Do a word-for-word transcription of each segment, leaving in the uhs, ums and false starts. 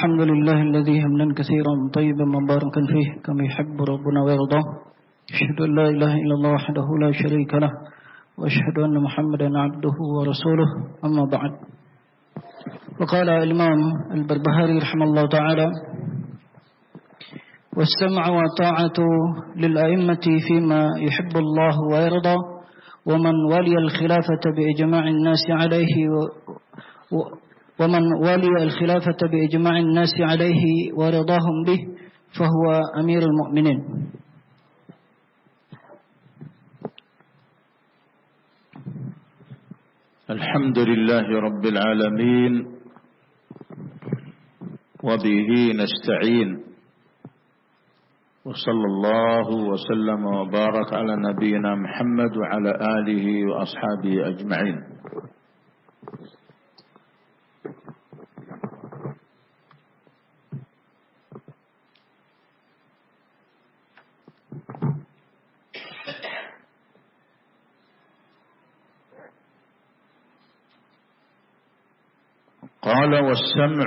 الحمد لله الذي حمدا كثيرا طيبا مباركا فيه كما يحب ربنا ويرضى. أشهد أن لا إله إلا الله وحده لا شريك له وأشهد أن محمدا عبده ورسوله. أما بعد، وقال الإمام البربهاري رحمه الله تعالى: والسمع والطاعة للأئمة فيما يحب الله ويرضى، ومن ولي الخلافة بإجماع الناس عليه و و ومن ولي الخلافة بإجماع الناس عليه ورضاهم به فهو أمير المؤمنين. الحمد لله رب العالمين، وبه نستعين، وصلى الله وسلم وبارك على نبينا محمد وعلى آله وأصحابه أجمعين. قال: والسمع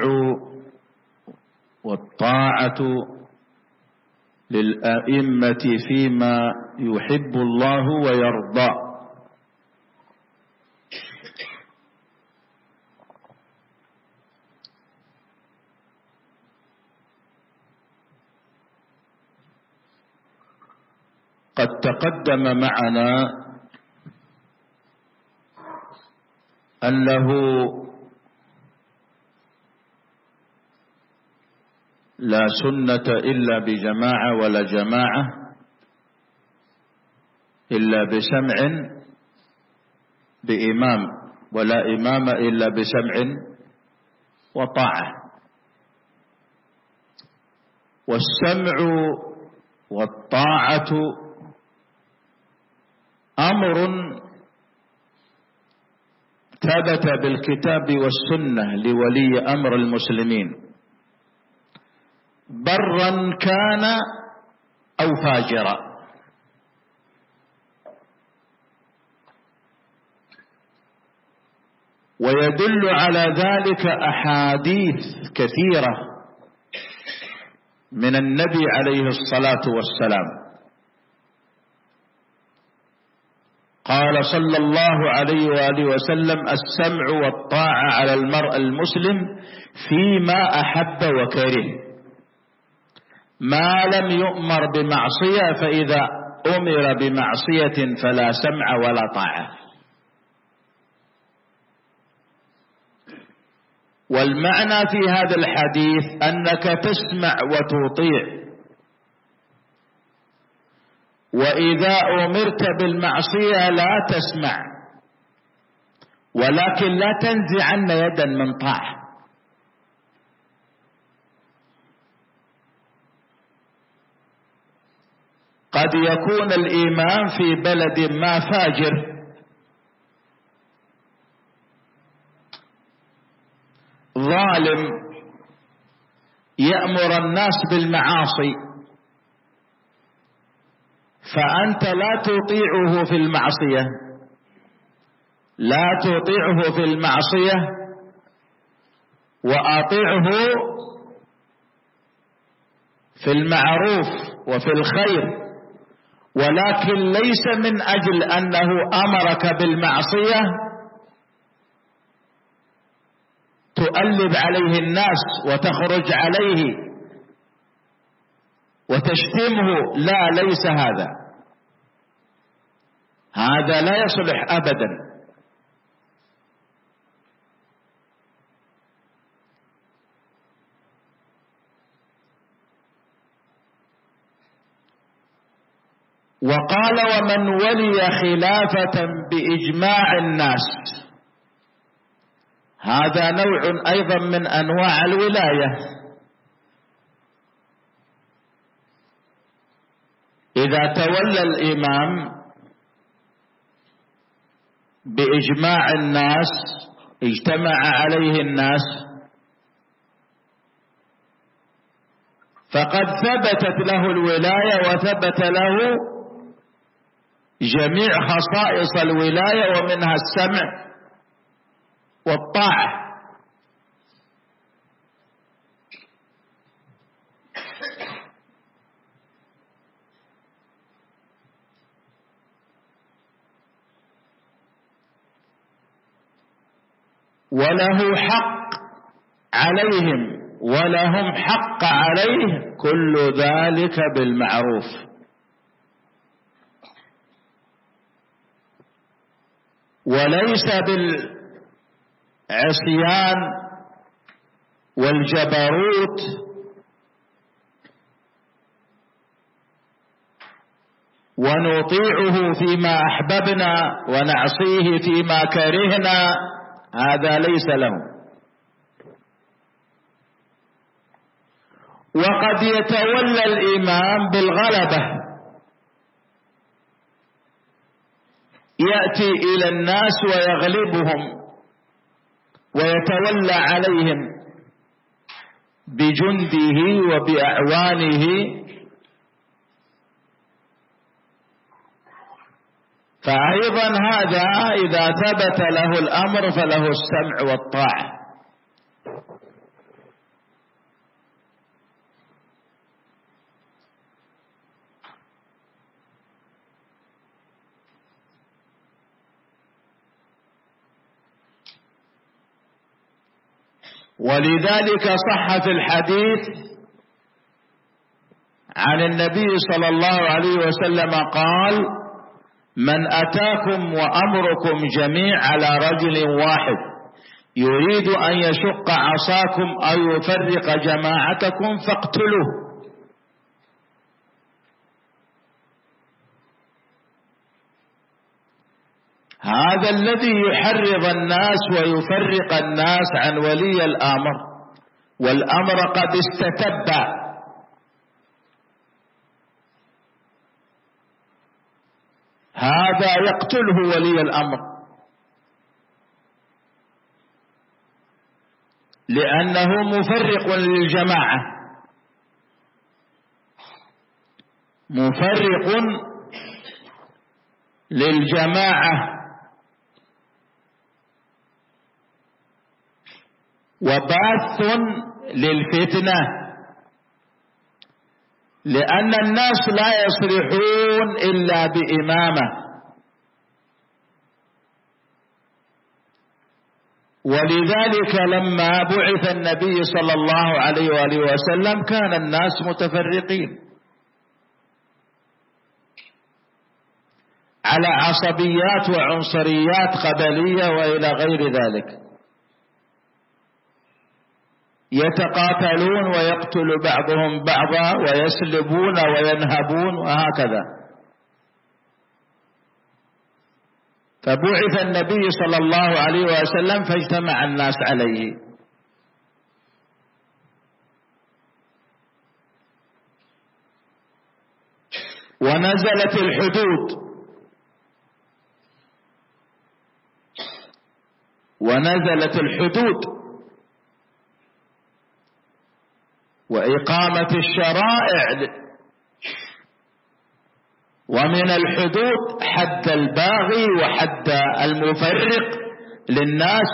والطاعة للأئمة فيما يحب الله ويرضى. قد تقدم معنا أنه لا سنة إلا بجماعة، ولا جماعة إلا بسمع بإمام، ولا إمام إلا بسمع وطاعة. والسمع والطاعة أمر ثبت بالكتاب والسنة لولي أمر المسلمين، برا كان أو فاجرا. ويدل على ذلك أحاديث كثيرة من النبي عليه الصلاة والسلام. قال صلى الله عليه وآله وسلم: السمع والطاعة على المرء المسلم فيما أحب وكره، ما لم يؤمر بمعصية، فإذا أمر بمعصية فلا سمع ولا طاعة. والمعنى في هذا الحديث أنك تسمع وتطيع، وإذا أمرت بالمعصية لا تسمع، ولكن لا تنزعن يدا من طاعة. قد يكون الإمام في بلد ما فاجر، ظالم، يأمر الناس بالمعاصي، فأنت لا تطيعه في المعصية، لا تطيعه في المعصية، وأطيعه في المعروف وفي الخير، ولكن ليس من أجل أنه أمرك بالمعصية تؤلب عليه الناس وتخرج عليه وتشتمه. لا، ليس هذا، هذا لا يصلح أبدا. وقال: ومن ولي خلافة بإجماع الناس. هذا نوع أيضا من أنواع الولاية. إذا تولى الإمام بإجماع الناس، اجتمع عليه الناس، فقد ثبتت له الولاية وثبت له جميع خصائص الولاية، ومنها السمع والطاعة. وله حق عليهم ولهم حق عليه، كل ذلك بالمعروف. وليس بالعصيان والجبروت ونطيعه فيما أحببنا ونعصيه فيما كرهنا، هذا ليس له. وقد يتولى الإمام بالغلبة، يأتي إلى الناس ويغلبهم ويتولى عليهم بجنده وبأعوانه، فأيضا هذا إذا ثبت له الأمر فله السمع والطاعة. ولذلك صح في الحديث عن النبي صلى الله عليه وسلم قال: من أتاكم وأمركم جميع على رجل واحد يريد أن يشق عصاكم أو يفرق جماعتكم فاقتلوه. هذا الذي يحرض الناس ويفرق الناس عن ولي الأمر، والأمر قد استتب، هذا يقتله ولي الأمر، لأنه مفرق للجماعة، مفرق للجماعة وباث للفتنة، لأن الناس لا يصلحون إلا بإمامة. ولذلك لما بعث النبي صلى الله عليه وآله وسلم كان الناس متفرقين على عصبيات وعنصريات قبلية وإلى غير ذلك، يتقاتلون ويقتل بعضهم بعضا ويسلبون وينهبون وهكذا. فبعث النبي صلى الله عليه وسلم فاجتمع الناس عليه. ونزلت الحدود ونزلت الحدود وإقامة الشرائع، ومن الحدود حد الباغي وحد المفرق للناس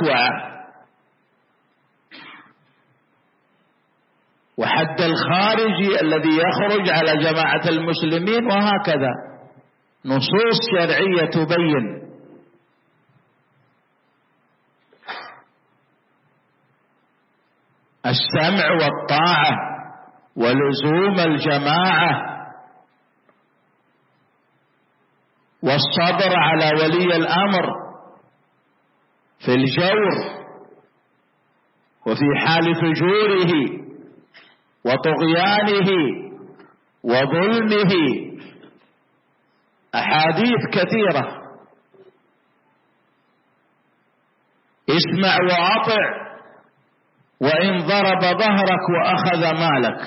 وحد الخارجي الذي يخرج على جماعة المسلمين، وهكذا نصوص شرعية تبين. السمع والطاعة ولزوم الجماعة والصبر على ولي الأمر في الجور وفي حال فجوره وطغيانه وظلمه، أحاديث كثيرة: اسمع وأطع وإن ضرب ظهرك وأخذ مالك،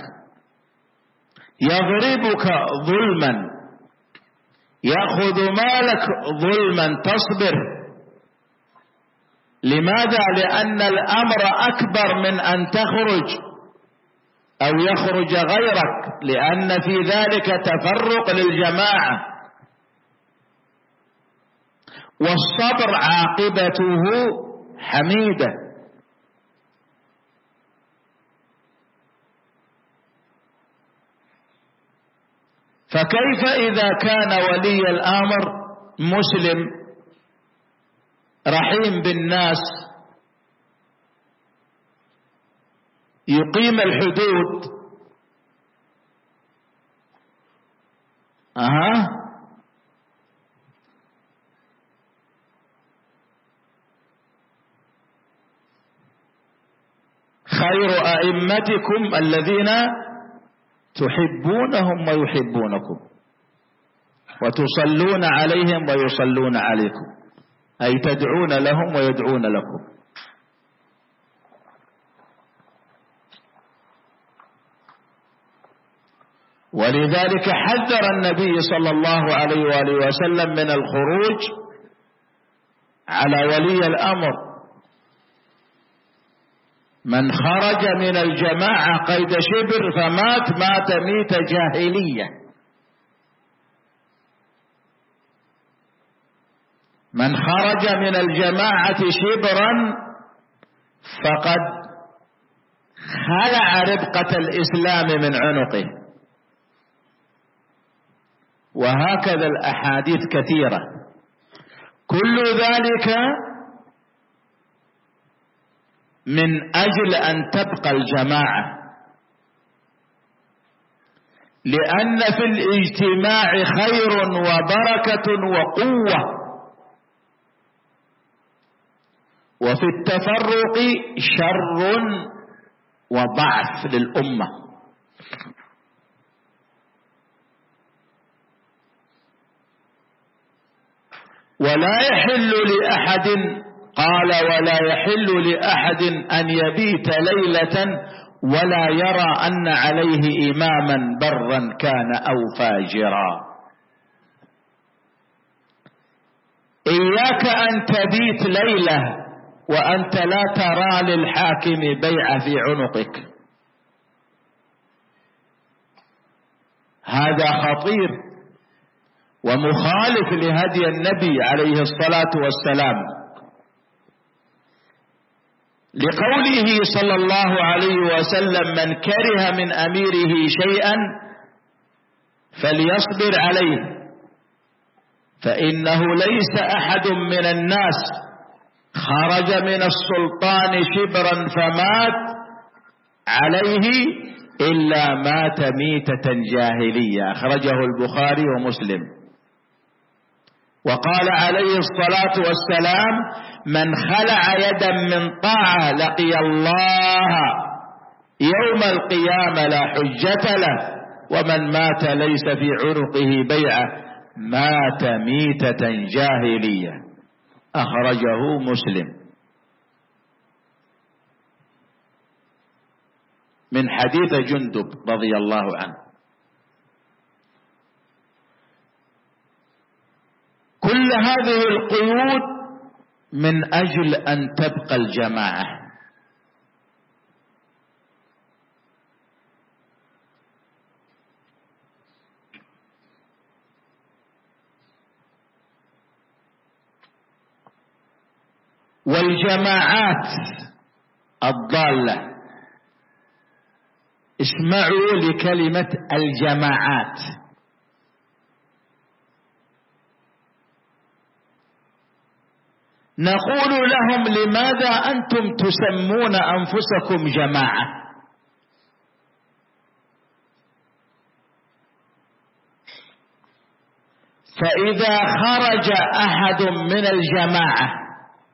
يضربك ظلما يأخذ مالك ظلما تصبر. لماذا؟ لأن الأمر أكبر من أن تخرج أو يخرج غيرك، لأن في ذلك تفرق للجماعة. والصبر عاقبته حميدة. فكيف إذا كان ولي الأمر مسلم رحيم بالناس يقيم الحدود. أها خير أئمتكم الذين تحبونهم ويحبونكم وتصلون عليهم ويصلون عليكم، أي تدعون لهم ويدعون لكم. ولذلك حذر النبي صلى الله عليه وآله وسلم من الخروج على ولي الأمر. من خرج من الجماعة قيد شبر فمات مات ميت جاهلية. من خرج من الجماعة شبرا فقد خلع ربقة الإسلام من عنقه. وهكذا الأحاديث كثيرة. كل ذلك من أجل أن تبقى الجماعة، لأن في الاجتماع خير وبركة وقوة، وفي التفرق شر وضعف للأمة. ولا يحل لأحد، قال ولا يحل لأحد أن يبيت ليلة ولا يرى أن عليه إماما برا كان أو فاجرا. إياك أن تبيت ليلة وأنت لا ترى للحاكم بيعة في عنقك، هذا خطير ومخالف لهدي النبي عليه الصلاة والسلام، لقوله صلى الله عليه وسلم من كره من أميره شيئا فليصبر عليه، فإنه ليس أحد من الناس خرج من السلطان شبرا فمات عليه إلا مات ميتة جاهلية. أخرجه البخاري ومسلم. وقال عليه الصلاة والسلام من خلع يدا من طاعة لقي الله يوم القيامة لا حجة له، ومن مات ليس في عنقه بيعة مات ميتة جاهلية. أخرجه مسلم من حديث جندب رضي الله عنه. كل هذه القيود من أجل أن تبقى الجماعة. والجماعات الضالة، اسمعوا لكلمة الجماعات. نقول لهم لماذا أنتم تسمون أنفسكم جماعة؟ فإذا خرج أحد من الجماعة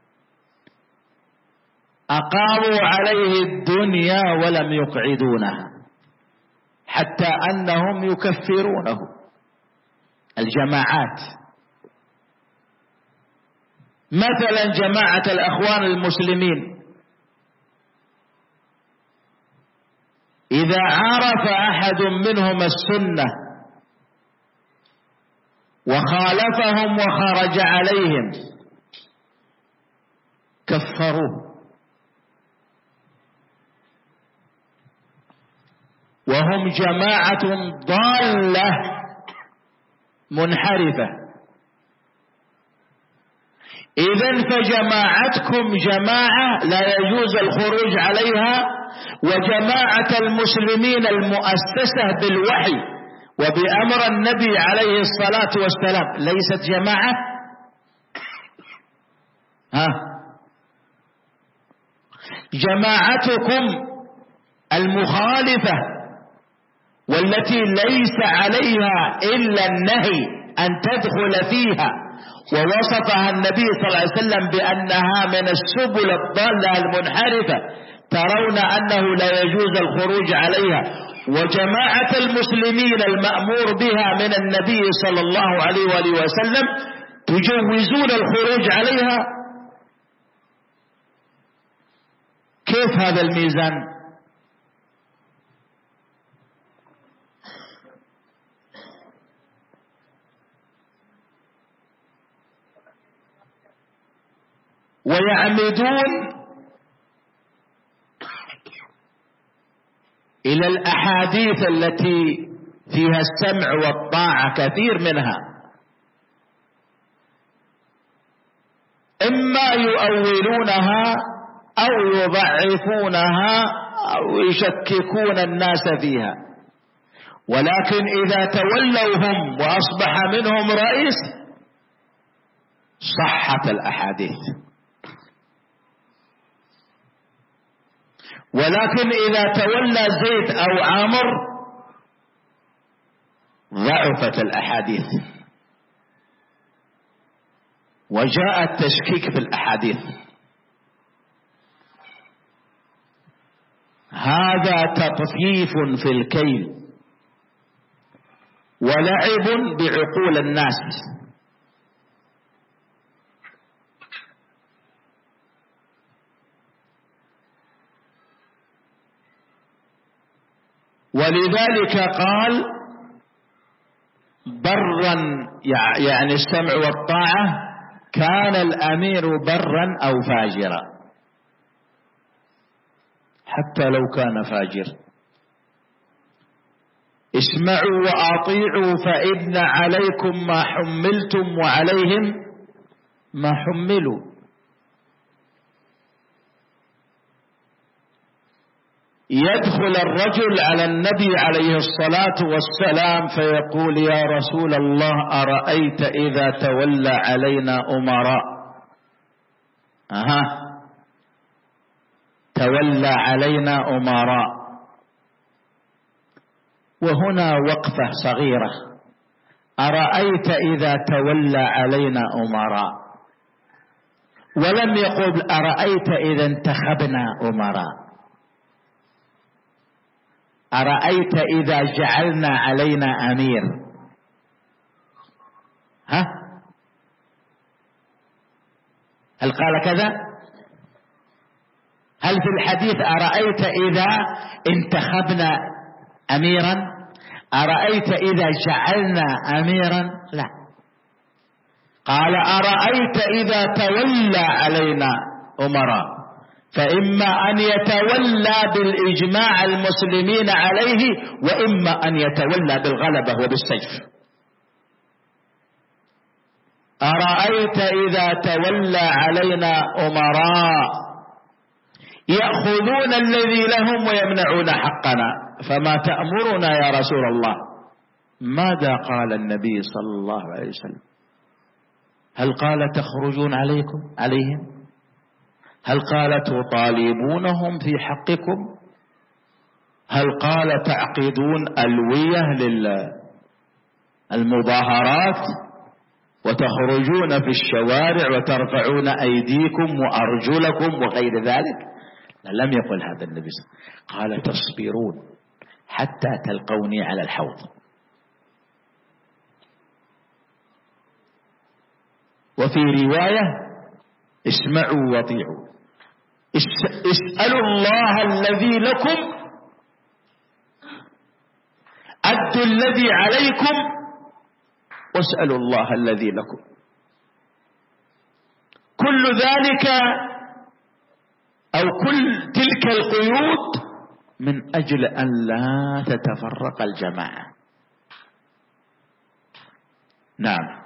أقاموا عليه الدنيا ولم يقعدونها، حتى أنهم يكفرونه. الجماعات مثلا جماعة الأخوان المسلمين، إذا عرف أحد منهم السنة وخالفهم وخرج عليهم كفروه، وهم جماعة ضالة منحرفة. إذن فجماعتكم جماعة لا يجوز الخروج عليها، وجماعة المسلمين المؤسسة بالوحي وبأمر النبي عليه الصلاة والسلام ليست جماعة. ها جماعتكم المخالفة والتي ليس عليها إلا النهي أن تدخل فيها، ووصفها النبي صلى الله عليه وسلم بأنها من السبل الضالة المنحرفة، ترون أنه لا يجوز الخروج عليها، وجماعة المسلمين المأمور بها من النبي صلى الله عليه وآله وسلم تجوزون الخروج عليها. كيف هذا الميزان؟ ويعمدون إلى الأحاديث التي فيها السمع والطاعة كثير منها، إما يؤولونها أو يضعفونها أو يشككون الناس فيها، ولكن إذا تولوا هم وأصبح منهم رئيس صحت الأحاديث، ولكن إذا تولى زيد أو عامر ضعفت الأحاديث وجاء التشكيك في الأحاديث. هذا تطفيف في الكيل ولعب بعقول الناس. ولذلك قال برا، يعني السمع والطاعة، كان الأمير برا أو فاجرا، حتى لو كان فاجر. اسمعوا وأطيعوا فإن عليكم ما حملتم وعليهم ما حملوا. يدخل الرجل على النبي عليه الصلاة والسلام فيقول يا رسول الله أرأيت إذا تولى علينا أمراء. أها تولى علينا أمراء. وهنا وقفة صغيرة، أرأيت إذا تولى علينا أمراء، ولم يقل أرأيت إذا انتخبنا أمراء، أرأيت إذا جعلنا علينا أمير. ها هل قال كذا؟ هل في الحديث أرأيت إذا انتخبنا أميرا؟ أرأيت إذا جعلنا أميرا؟ لا، قال أرأيت إذا تولى علينا أمراء، فإما أن يتولى بالإجماع المسلمين عليه، وإما أن يتولى بالغلبة وبالسيف. أرأيت إذا تولى علينا أمراء يأخذون الذي لهم ويمنعون حقنا، فما تأمرنا يا رسول الله؟ ماذا قال النبي صلى الله عليه وسلم؟ هل قال تخرجون عليكم عليهم؟ هل قال تطالبونهم في حقكم؟ هل قال تعقدون ألوية للمظاهرات وتخرجون في الشوارع وترفعون أيديكم وأرجلكم وغير ذلك؟ لا، لم يقل هذا النبي. قال تصبرون حتى تلقوني على الحوض. وفي رواية اسمعوا واطيعوا، اسألوا الله الذي لكم، أدوا الذي عليكم، واسألوا الله الذي لكم. كل ذلك أو كل تلك القيود من أجل أن لا تتفرق الجماعة. نعم.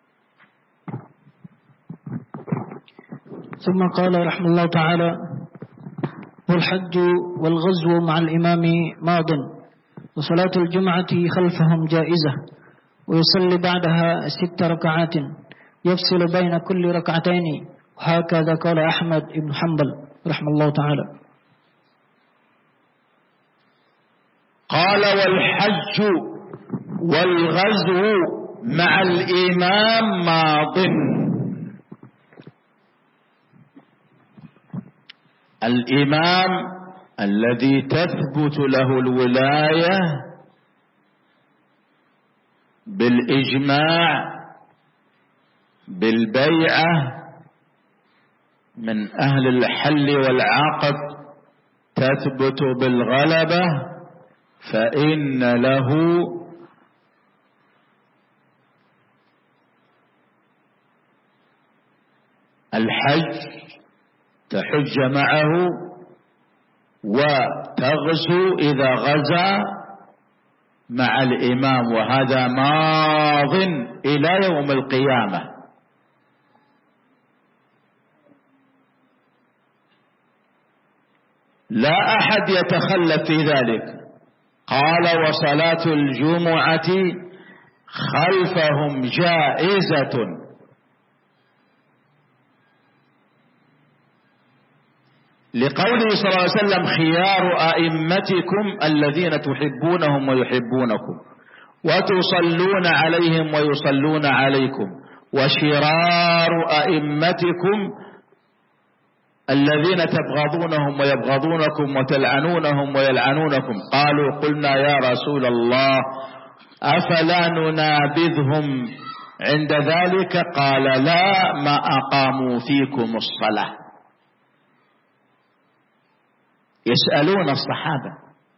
ثم قال رحمه الله تعالى: والحج والغزو مع الإمام ماض، وصلاة الجمعة خلفهم جائزة، ويصلي بعدها ست ركعات يفصل بين كل ركعتين، وهكذا قال أحمد بن حنبل رحمه الله تعالى. قال والحج والغزو مع الإمام ماض. الإمام الذي تثبت له الولاية بالإجماع بالبيعة من أهل الحل والعقد تثبت بالغلبة، فإن له الحج، تحج معه وتغزو إذا غزا مع الإمام، وهذا ماض إلى يوم القيامة. لا أحد يتخلف في ذلك. قال وصلاة الجمعة خلفهم جائزة، لقوله صلى الله عليه وسلم خيار أئمتكم الذين تحبونهم ويحبونكم وتصلون عليهم ويصلون عليكم، وشرار أئمتكم الذين تبغضونهم ويبغضونكم وتلعنونهم ويلعنونكم. قالوا قلنا يا رسول الله أفلا ننابذهم عند ذلك؟ قال لا، ما أقاموا فيكم الصلاة. يسألون الصحابة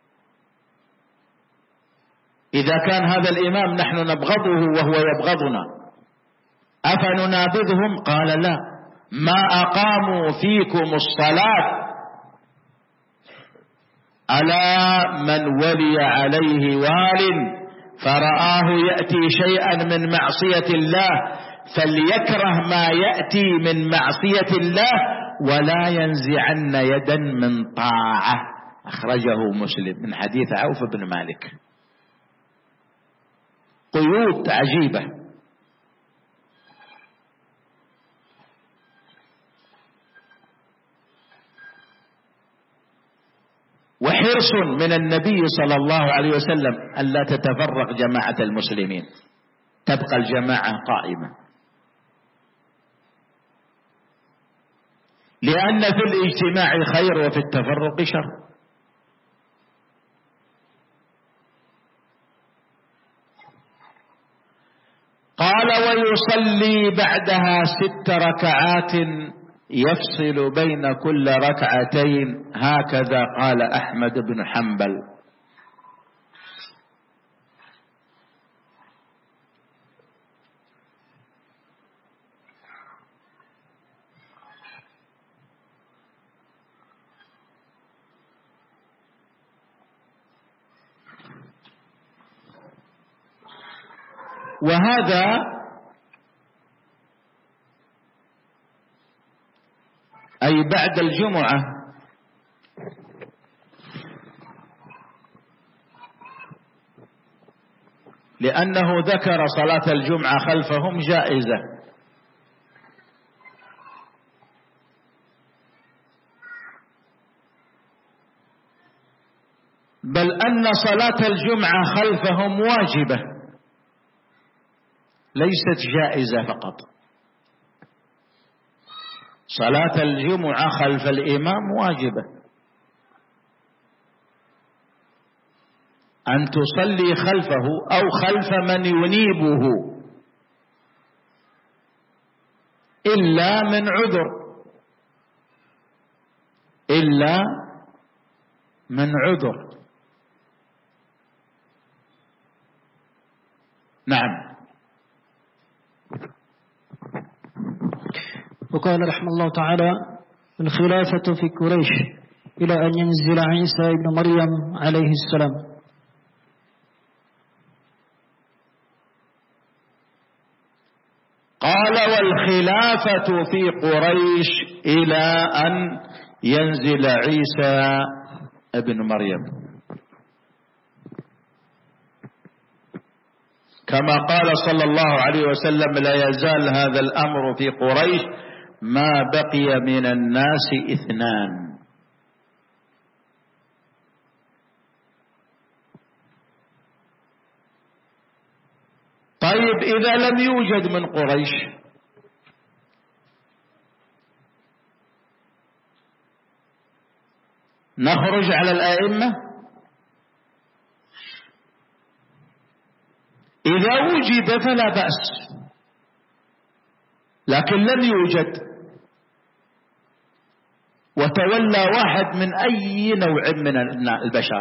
إذا كان هذا الإمام نحن نبغضه وهو يبغضنا أفننابذهم؟ قال لا، ما أقاموا فيكم الصلاة. ألا من ولي عليه وال فرآه يأتي شيئا من معصية الله فليكره ما يأتي من معصية الله ولا ينزعن يدا من طاعة. أخرجه مسلم من حديث عوف بن مالك. قيود عجيبة. وحرص من النبي صلى الله عليه وسلم ألا تتفرق جماعة المسلمين، تبقى الجماعة قائمة، لأن في الاجتماع خير وفي التفرق شر. قال ويصلي بعدها ست ركعات يفصل بين كل ركعتين، هكذا قال أحمد بن حنبل. وهذا أي بعد الجمعة، لأنه ذكر صلاة الجمعة خلفهم جائزة. بل أن صلاة الجمعة خلفهم واجبة ليست جائزة فقط. صلاة الجمعة خلف الإمام واجبة، أن تصلي خلفه أو خلف من ينيبه إلا من عذر، إلا من عذر. نعم. وقال رحمه الله تعالى الخلافة في قريش إلى أن ينزل عيسى ابن مريم عليه السلام. قال والخلافة في قريش إلى أن ينزل عيسى ابن مريم، كما قال صلى الله عليه وسلم لا يزال هذا الأمر في قريش ما بقي من الناس اثنان، طيب إذا لم يوجد من قريش نخرج على الأئمة؟ إذا وجد فلا بأس، لكن لم يوجد وتولى واحد من أي نوع من البشر.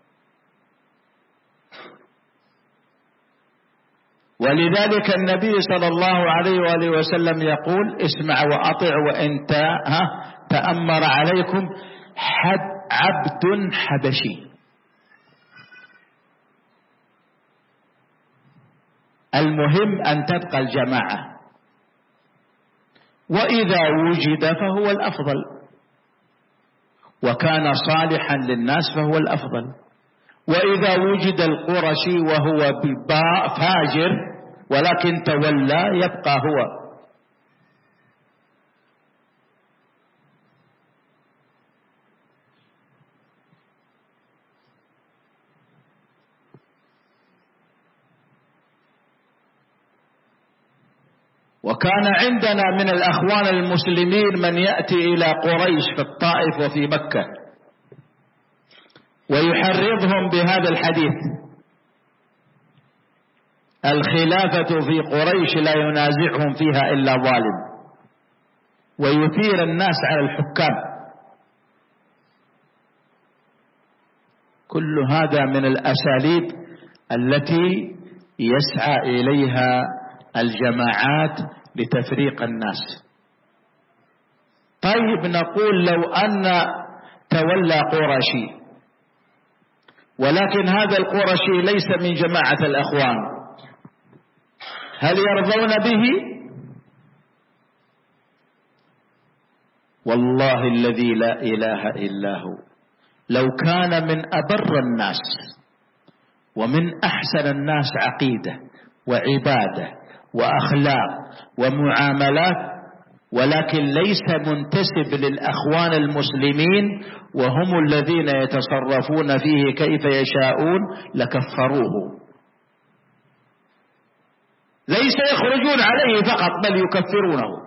ولذلك النبي صلى الله عليه وآله وسلم يقول: اسمع وأطع وإن تأمر عليكم عبد حبشي. المهم أن تبقى الجماعة، وإذا وجد فهو الأفضل، وكان صالحا للناس فهو الأفضل. وإذا وجد القرشي وهو بالباء فاجر ولكن تولى يبقى هو. وكان عندنا من الأخوان المسلمين من يأتي إلى قريش في الطائف وفي مكة ويحرضهم بهذا الحديث: الخلافة في قريش لا ينازعهم فيها إلا ظالم، ويثير الناس على الحكام. كل هذا من الأساليب التي يسعى إليها الجماعات لتفريق الناس. طيب نقول لو أن تولى قرشي ولكن هذا القرشي ليس من جماعة الأخوان، هل يرضون به؟ والله الذي لا إله إلا هو لو كان من أبر الناس ومن أحسن الناس عقيدة وعبادة وأخلاق ومعاملات، ولكن ليس منتسب للأخوان المسلمين وهم الذين يتصرفون فيه كيف يشاءون لكفروه. ليس يخرجون عليه فقط بل يكفرونه.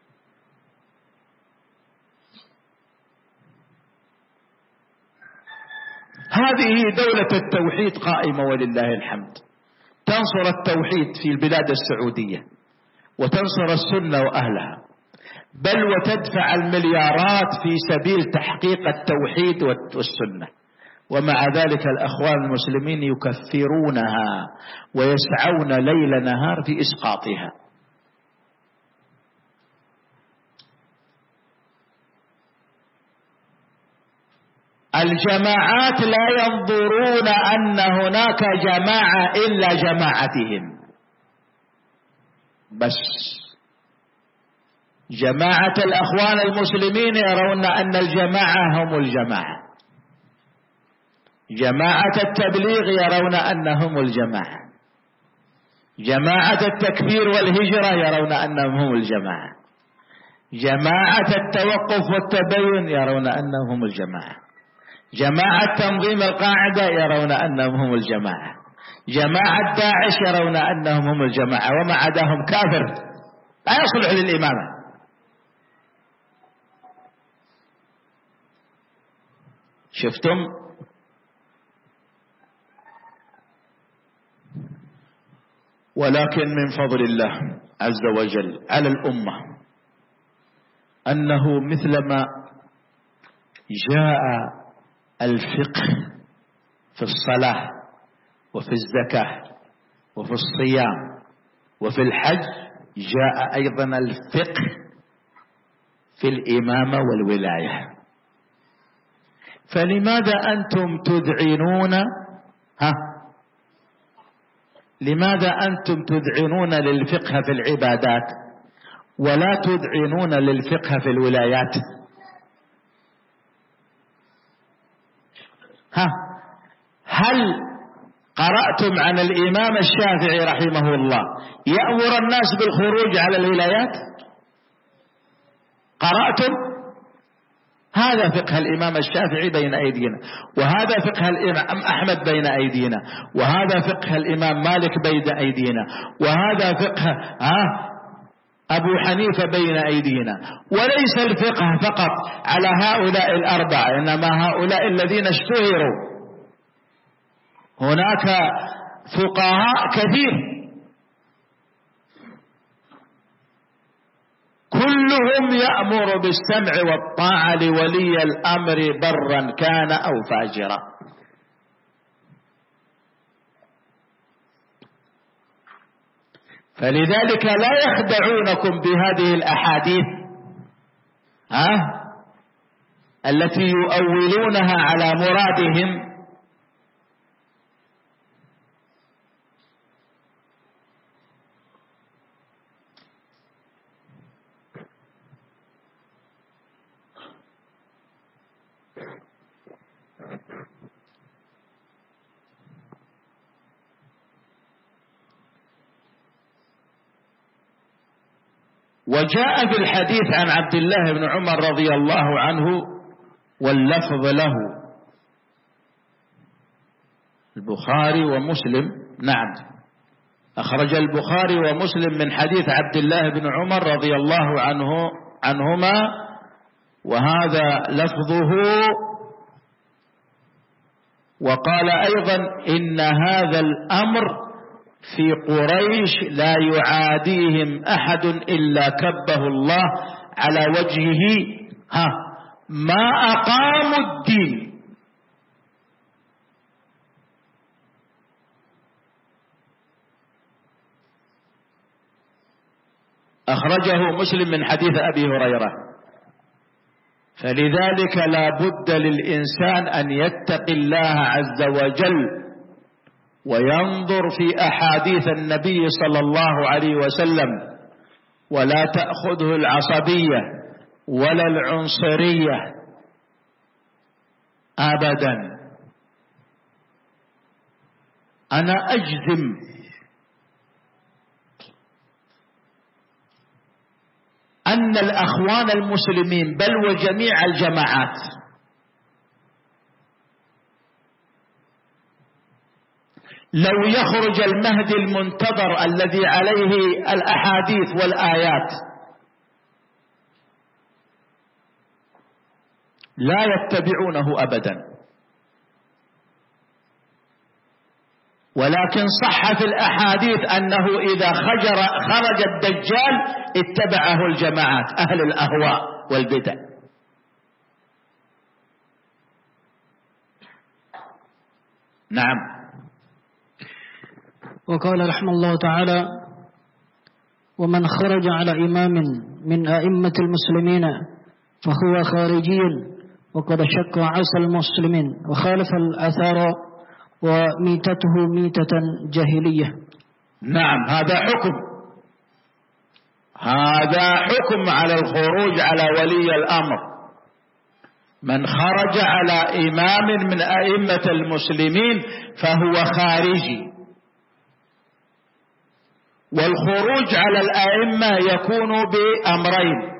هذه دولة التوحيد قائمة ولله الحمد، تنصر التوحيد في البلاد السعودية وتنصر السنة وأهلها، بل وتدفع المليارات في سبيل تحقيق التوحيد والسنة، ومع ذلك الأخوان المسلمين يكفرونها ويسعون ليل نهار في إسقاطها. الجماعات لا ينظرون أن هناك جماعة إلا جماعتهم بس. جماعة الأخوان المسلمين يرون أن الجماعة هم الجماعة، جماعة التبليغ يرون أنهم الجماعة، جماعة التكفير والهجرة يرون أنهم هم الجماعة، جماعة التوقف والتبين يرون أنهم هم الجماعة، جماعة تنظيم القاعدة يرون أنهم هم الجماعة، جماعة داعش يرون أنهم هم الجماعة، وما عداهم كافر لا يصلح للإمامة. شفتم؟ ولكن من فضل الله عز وجل على الأمة أنه مثلما جاء الفقه في الصلاة وفي الزكاة وفي الصيام وفي الحج، جاء أيضا الفقه في الإمامة والولاية. فلماذا أنتم تذعنون ها لماذا أنتم تذعنون للفقه في العبادات ولا تذعنون للفقه في الولايات؟ ها هل قرأتم عن الإمام الشافعي رحمه الله يأمر الناس بالخروج على الولايات؟ قرأتم؟ هذا فقه الإمام الشافعي بين أيدينا، وهذا فقه الإمام أحمد بين أيدينا، وهذا فقه الإمام مالك بين أيدينا، وهذا فقه ها أبو حنيفة بين أيدينا. وليس الفقه فقط على هؤلاء الأربعة، إنما هؤلاء الذين اشتهروا، هناك فقهاء كثير كلهم يأمر بالسمع والطاعة لولي الأمر برا كان أو فاجرا. فلذلك لا يخدعونكم بهذه الأحاديث ها التي يؤولونها على مرادهم. وجاء في الحديث عن عبد الله بن عمر رضي الله عنه واللفظ له، البخاري ومسلم، نعم أخرج البخاري ومسلم من حديث عبد الله بن عمر رضي الله عنه عنهما، وهذا لفظه. وقال أيضا إن هذا الأمر في قريش لا يعاديهم أحد إلا كبه الله على وجهه ها ما أقاموا الدين. أخرجه مسلم من حديث أبي هريرة. فلذلك لا بد للإنسان أن يتقي الله عز وجل وينظر في أحاديث النبي صلى الله عليه وسلم، ولا تأخذه العصبية ولا العنصرية أبدا. أنا أجزم أن الأخوان المسلمين بل وجميع الجماعات لو يخرج المهدي المنتظر الذي عليه الأحاديث والآيات لا يتبعونه أبدا، ولكن صح في الأحاديث أنه إذا خرج خرج الدجال اتبعه الجماعات أهل الأهواء والبدع. نعم. وقال رحمه الله تعالى: ومن خرج على إمام من أئمة المسلمين فهو خارجي وقد شق عصى المسلمين وخالف الأثار وميتته ميتة جاهلية. نعم، هذا حكم هذا حكم على الخروج على ولي الأمر. من خرج على إمام من أئمة المسلمين فهو خارجي. والخروج على الأئمة يكون بأمرين: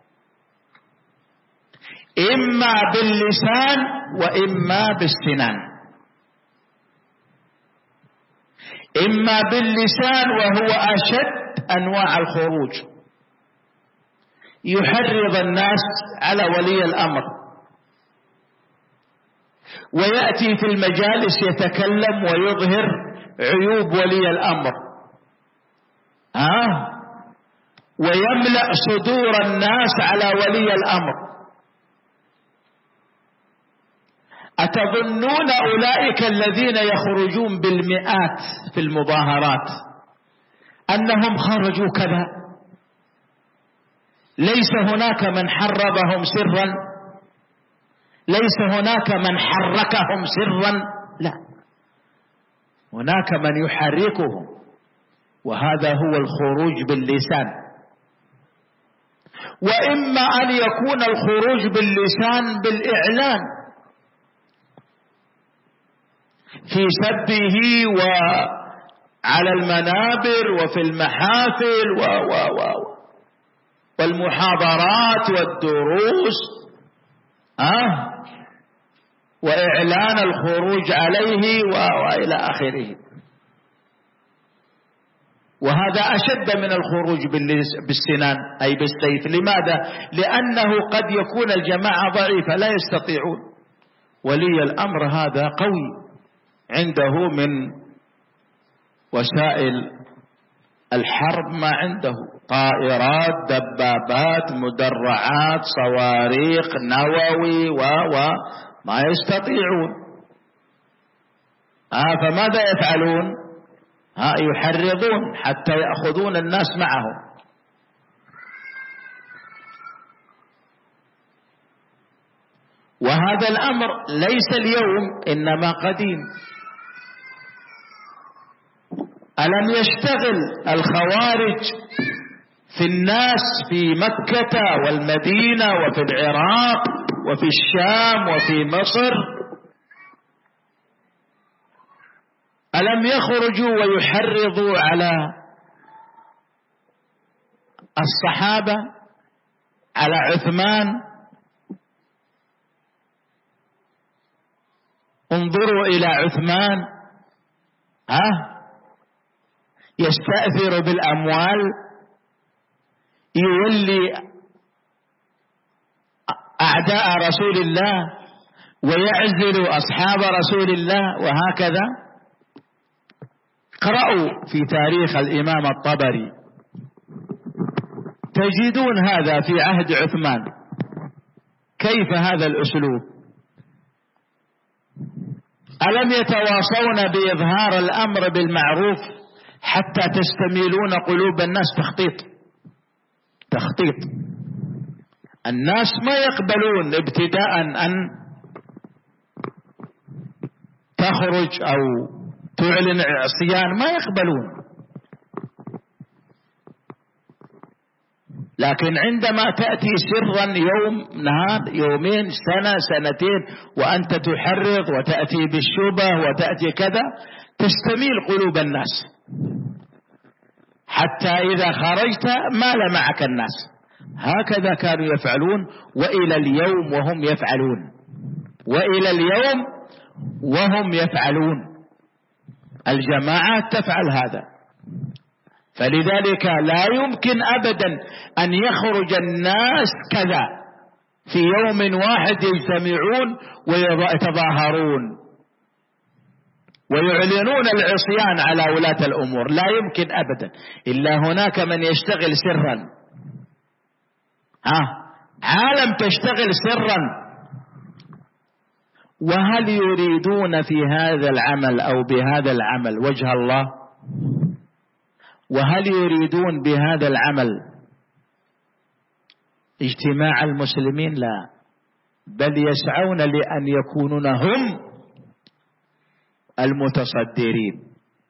إما باللسان وإما بالسنان. إما باللسان وهو أشد أنواع الخروج، يحرض الناس على ولي الأمر، ويأتي في المجالس يتكلم ويظهر عيوب ولي الأمر آه ويملأ صدور الناس على ولي الأمر. أتظنون أولئك الذين يخرجون بالمئات في المظاهرات أنهم خرجوا كذا؟ ليس هناك من حرضهم سرا، ليس هناك من حركهم سرا، لا، هناك من يحركهم، وهذا هو الخروج باللسان. وإما أن يكون الخروج باللسان بالإعلان في سبه وعلى المنابر وفي المحافل و و و والمحاضرات والدروس أه وإعلان الخروج عليه وإلى آخره. وهذا أشد من الخروج بالسنان أي بالسيف. لماذا؟ لأنه قد يكون الجماعة ضعيفة لا يستطيعون. ولي الأمر هذا قوي، عنده من وسائل الحرب ما عنده، طائرات، دبابات، مدرعات، صواريخ، نووي و و ما يستطيعون. آه فماذا يفعلون؟ ها يحرضون حتى يأخذون الناس معهم. وهذا الأمر ليس اليوم إنما قديم. ألم يشتغل الخوارج في الناس في مكة والمدينة وفي العراق وفي الشام وفي مصر؟ ألم يخرجوا ويحرضوا على الصحابة، على عثمان؟ انظروا إلى عثمان، ها يستأثر بالأموال، يولي أعداء رسول الله ويعزل أصحاب رسول الله، وهكذا. اقرأوا في تاريخ الإمام الطبري تجدون هذا في عهد عثمان. كيف هذا الأسلوب؟ ألم يتواصون بإظهار الأمر بالمعروف حتى تستميلون قلوب الناس؟ تخطيط تخطيط. الناس ما يقبلون ابتداء أن تخرج أو تعلن عصيان، ما يقبلون. لكن عندما تأتي سرا يوم نهار يومين سنة سنتين وأنت تحرض وتأتي بالشبه وتأتي كذا، تستميل قلوب الناس حتى إذا خرجت مال معك الناس. هكذا كانوا يفعلون وإلى اليوم وهم يفعلون، وإلى اليوم وهم يفعلون. الجماعات تفعل هذا. فلذلك لا يمكن أبدا أن يخرج الناس كذا في يوم واحد يجتمعون ويتظاهرون ويعلنون العصيان على ولاة الأمور. لا يمكن أبدا، إلا هناك من يشتغل سرا. ها عالم تشتغل سرا. وهل يريدون في هذا العمل أو بهذا العمل وجه الله؟ وهل يريدون بهذا العمل اجتماع المسلمين؟ لا، بل يسعون لأن يكونون هم المتصدرين.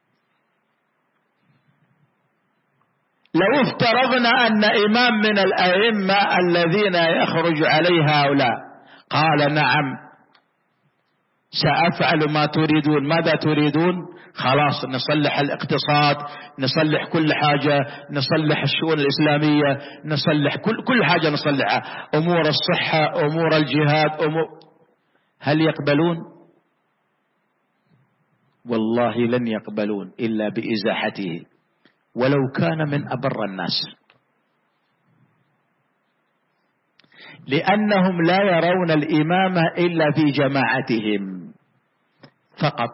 لو افترضنا أن إمام من الأئمة الذين يخرج عليه هؤلاء قال نعم سأفعل ما تريدون، ماذا تريدون؟ خلاص نصلح الاقتصاد، نصلح كل حاجة، نصلح الشؤون الإسلامية، نصلح كل كل حاجة، نصلحها، أمور الصحة، أمور الجهاد، أمور. هل يقبلون؟ والله لن يقبلون إلا بإزاحته ولو كان من أبر الناس، لأنهم لا يرون الإمامة إلا في جماعتهم فقط.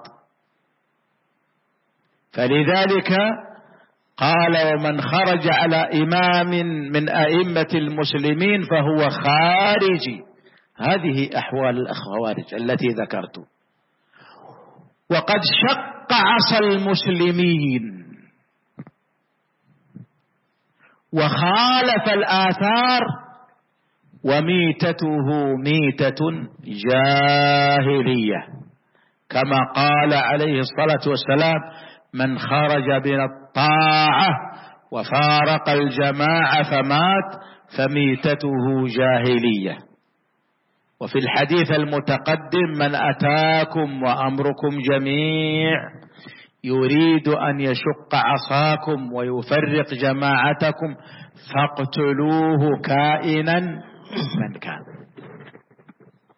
فلذلك قال ومن خرج على إمام من أئمة المسلمين فهو خارجي. هذه أحوال الخوارج التي ذكرت. وقد شق عصا المسلمين وخالف الآثار وميتته ميتة جاهلية، كما قال عليه الصلاة والسلام من خرج من الطاعة وفارق الجماعة فمات فميتته جاهلية. وفي الحديث المتقدم من أتاكم وأمركم جميع يريد أن يشق عصاكم ويفرق جماعتكم فاقتلوه كائنا من كان.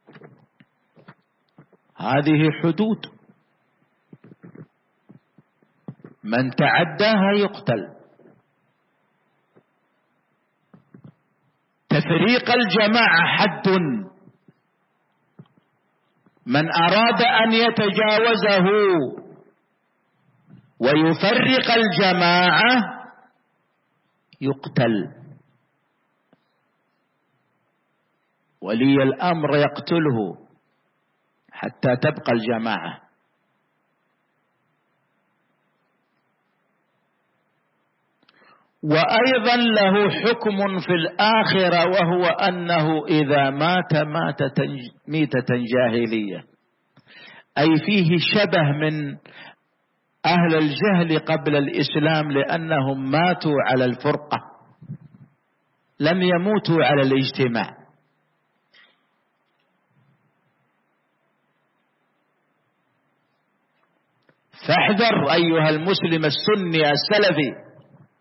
هذه حدود، من تعداها يقتل. تفريق الجماعة حد، من أراد أن يتجاوزه ويفرق الجماعة يقتل، ولي الأمر يقتله حتى تبقى الجماعة. وأيضا له حكم في الآخرة، وهو أنه إذا مات مات ميتة جاهلية، أي فيه شبه من أهل الجهل قبل الإسلام، لأنهم ماتوا على الفرقة لم يموتوا على الاجتماع. فاحذر أيها المسلم السني السلفي،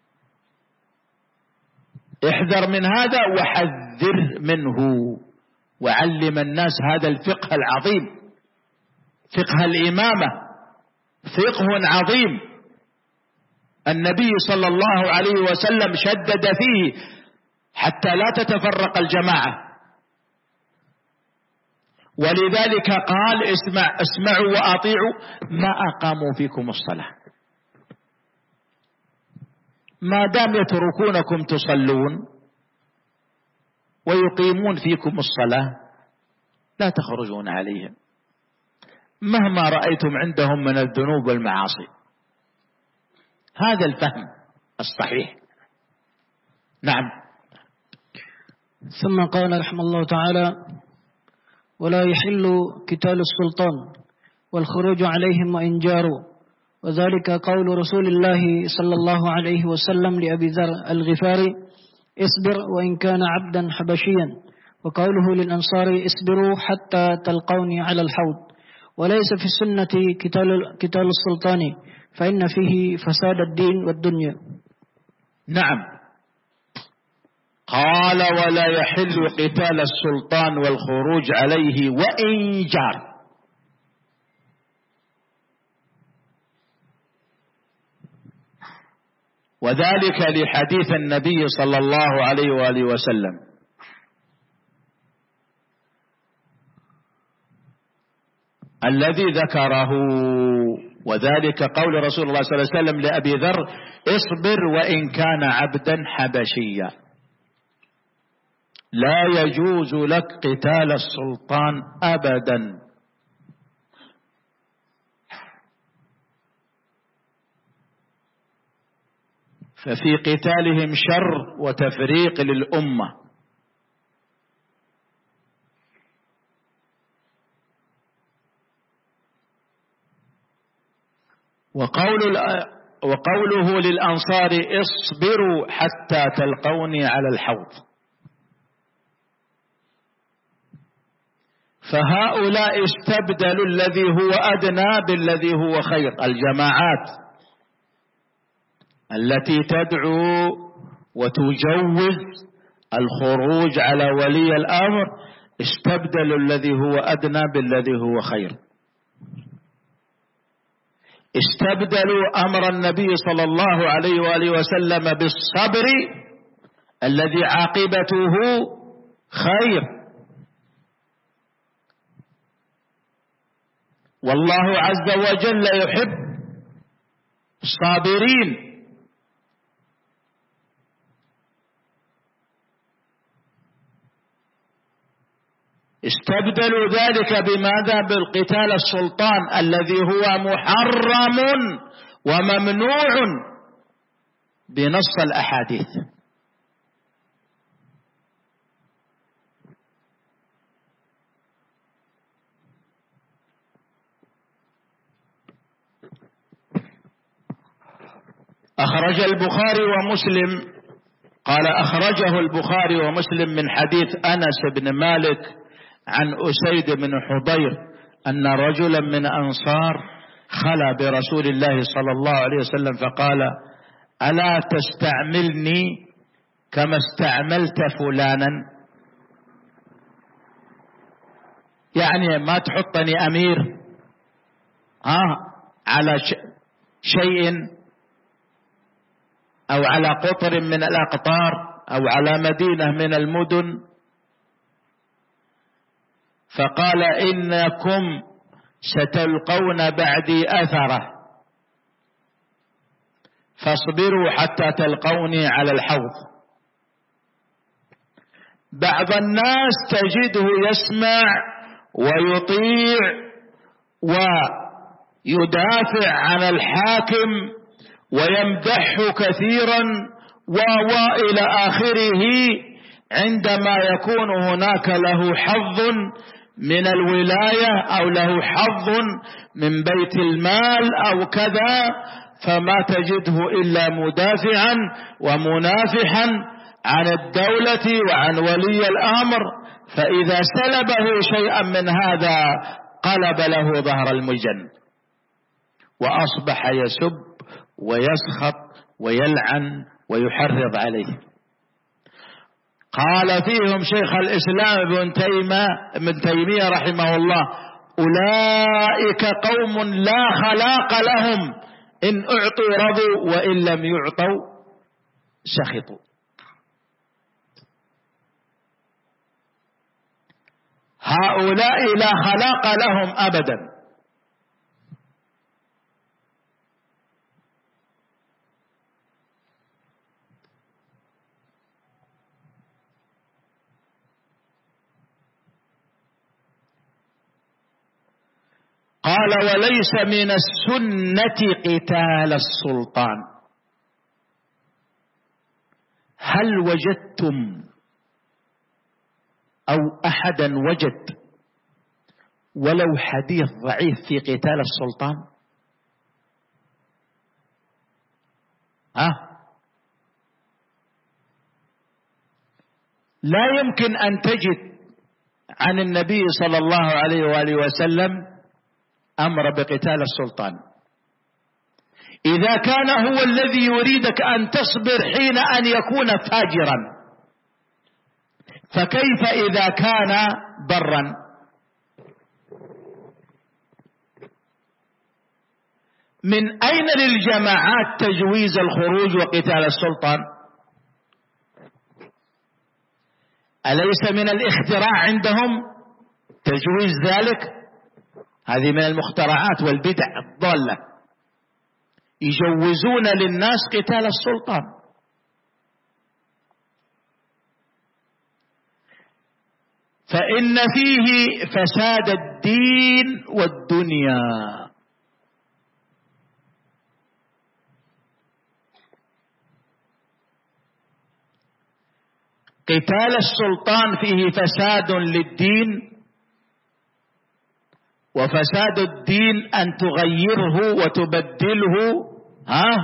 احذر من هذا وحذر منه، وعلم الناس هذا الفقه العظيم، فقه الإمامة، فقه عظيم النبي صلى الله عليه وسلم شدد فيه حتى لا تتفرق الجماعة. ولذلك قال اسمع اسمعوا وأطيعوا ما أقاموا فيكم الصلاة، ما دام يتركونكم تصلون ويقيمون فيكم الصلاة لا تخرجون عليهم مهما رأيتم عندهم من الذنوب والمعاصي. هذا الفهم الصحيح. نعم. ثم قال رحمه الله تعالى: ولا يحل قتال السلطان والخروج عليهم وإن جاروا، وذلك قول رسول الله صلى الله عليه وسلم لأبي ذر الغفاري: اصبر وإن كان عبدا حبشيا، وقوله للأنصار: اصبروا حتى تلقوني على الحوض. وليس في السنة قتال قتال السلطان، فإن فيه فساد الدين والدنيا. نعم. قال: ولا يحل قتال السلطان والخروج عليه وإن جار. وذلك لحديث النبي صلى الله عليه وآله وسلم: الذي ذكره، وذلك قول رسول الله صلى الله عليه وسلم لأبي ذر: اصبر وإن كان عبدا حبشيا. لا يجوز لك قتال السلطان أبدا. ففي قتالهم شر وتفريق للأمة. وقول وقوله للأنصار: اصبروا حتى تلقوني على الحوض. فهؤلاء استبدلوا الذي هو أدنى بالذي هو خير. الجماعات التي تدعو وتجوز الخروج على ولي الأمر استبدلوا الذي هو أدنى بالذي هو خير. استبدلوا أمر النبي صلى الله عليه وآله وسلم بالصبر الذي عاقبته خير. والله عز وجل يحب الصابرين. استبدلوا ذلك بماذا؟ بالقتال السلطان الذي هو محرم وممنوع بنص الأحاديث. أخرج البخاري ومسلم، قال أخرجه البخاري ومسلم من حديث أنس بن مالك عن أسيد بن حضير أن رجلا من أنصار خلا برسول الله صلى الله عليه وسلم فقال: ألا تستعملني كما استعملت فلانا؟ يعني ما تحطني أمير ها على شيء أو على قطر من الأقطار أو على مدينة من المدن. فقال إنكم ستلقون بعدي أثرة فاصبروا حتى تلقوني على الحوض. بعض الناس تجده يسمع ويطيع ويدافع عن الحاكم ويمدحه كثيرا وإلى آخره، عندما يكون هناك له حظ من الولاية أو له حظ من بيت المال أو كذا، فما تجده إلا مدافعا ومنافحا عن الدولة وعن ولي الأمر، فإذا سلبه شيئا من هذا قلب له ظهر المجن وأصبح يسب ويسخط ويلعن ويحرض عليه. قال فيهم شيخ الإسلام ابن تيمية, ابن تيمية رحمه الله: أولئك قوم لا خلاق لهم، إن أعطوا رضوا وإن لم يعطوا سخطوا. هؤلاء لا خلاق لهم أبدا. قال: وليس من السنة قتال السلطان. هل وجدتم أو أحدا وجد ولو حديث ضعيف في قتال السلطان؟ ها؟ لا يمكن أن تجد عن النبي صلى الله عليه وآله وسلم أمر بقتال السلطان. إذا كان هو الذي يريدك أن تصبر حين أن يكون فاجرا، فكيف إذا كان برا؟ من أين للجماعات تجويز الخروج وقتال السلطان؟ أليس من الاختراع عندهم تجويز ذلك؟ هذه من المخترعات والبدع الضالة، يجوزون للناس قتال السلطان. فإن فيه فساد الدين والدنيا. قتال السلطان فيه فساد للدين، وفساد الدين أن تغيره وتبدله ها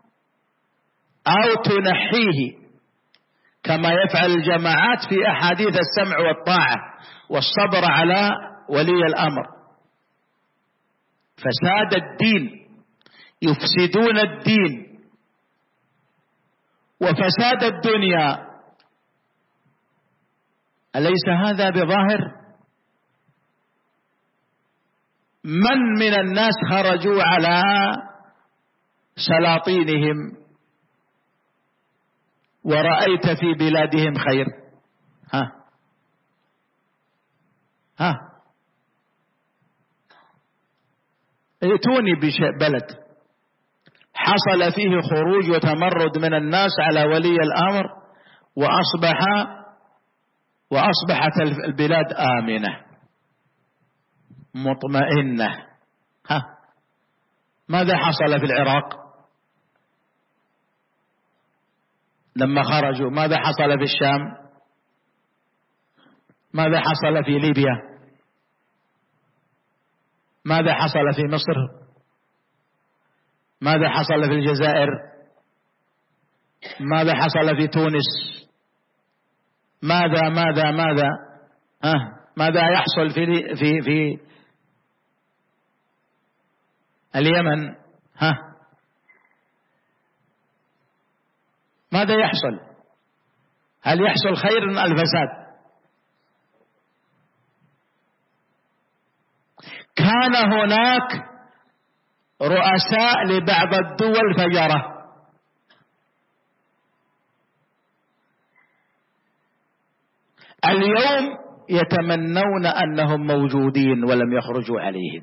أو تنحيه، كما يفعل الجماعات في أحاديث السمع والطاعة والصبر على ولي الأمر. فساد الدين، يفسدون الدين. وفساد الدنيا، أليس هذا بظاهر؟ من من الناس خرجوا على سلاطينهم ورأيت في بلادهم خير؟ ها ها ائتوني ببلد حصل فيه خروج وتمرد من الناس على ولي الأمر وأصبح وأصبحت البلاد آمنة مطمئنة. ها ماذا حصل في العراق لما خرجوا؟ ماذا حصل في الشام؟ ماذا حصل في ليبيا؟ ماذا حصل في مصر؟ ماذا حصل في الجزائر؟ ماذا حصل في تونس؟ ماذا ماذا ماذا ها ماذا يحصل في في في اليمن؟ ها ماذا يحصل؟ هل يحصل خير من الفساد؟ كان هناك رؤساء لبعض الدول فجرة، اليوم يتمنون أنهم موجودين ولم يخرجوا عليهم.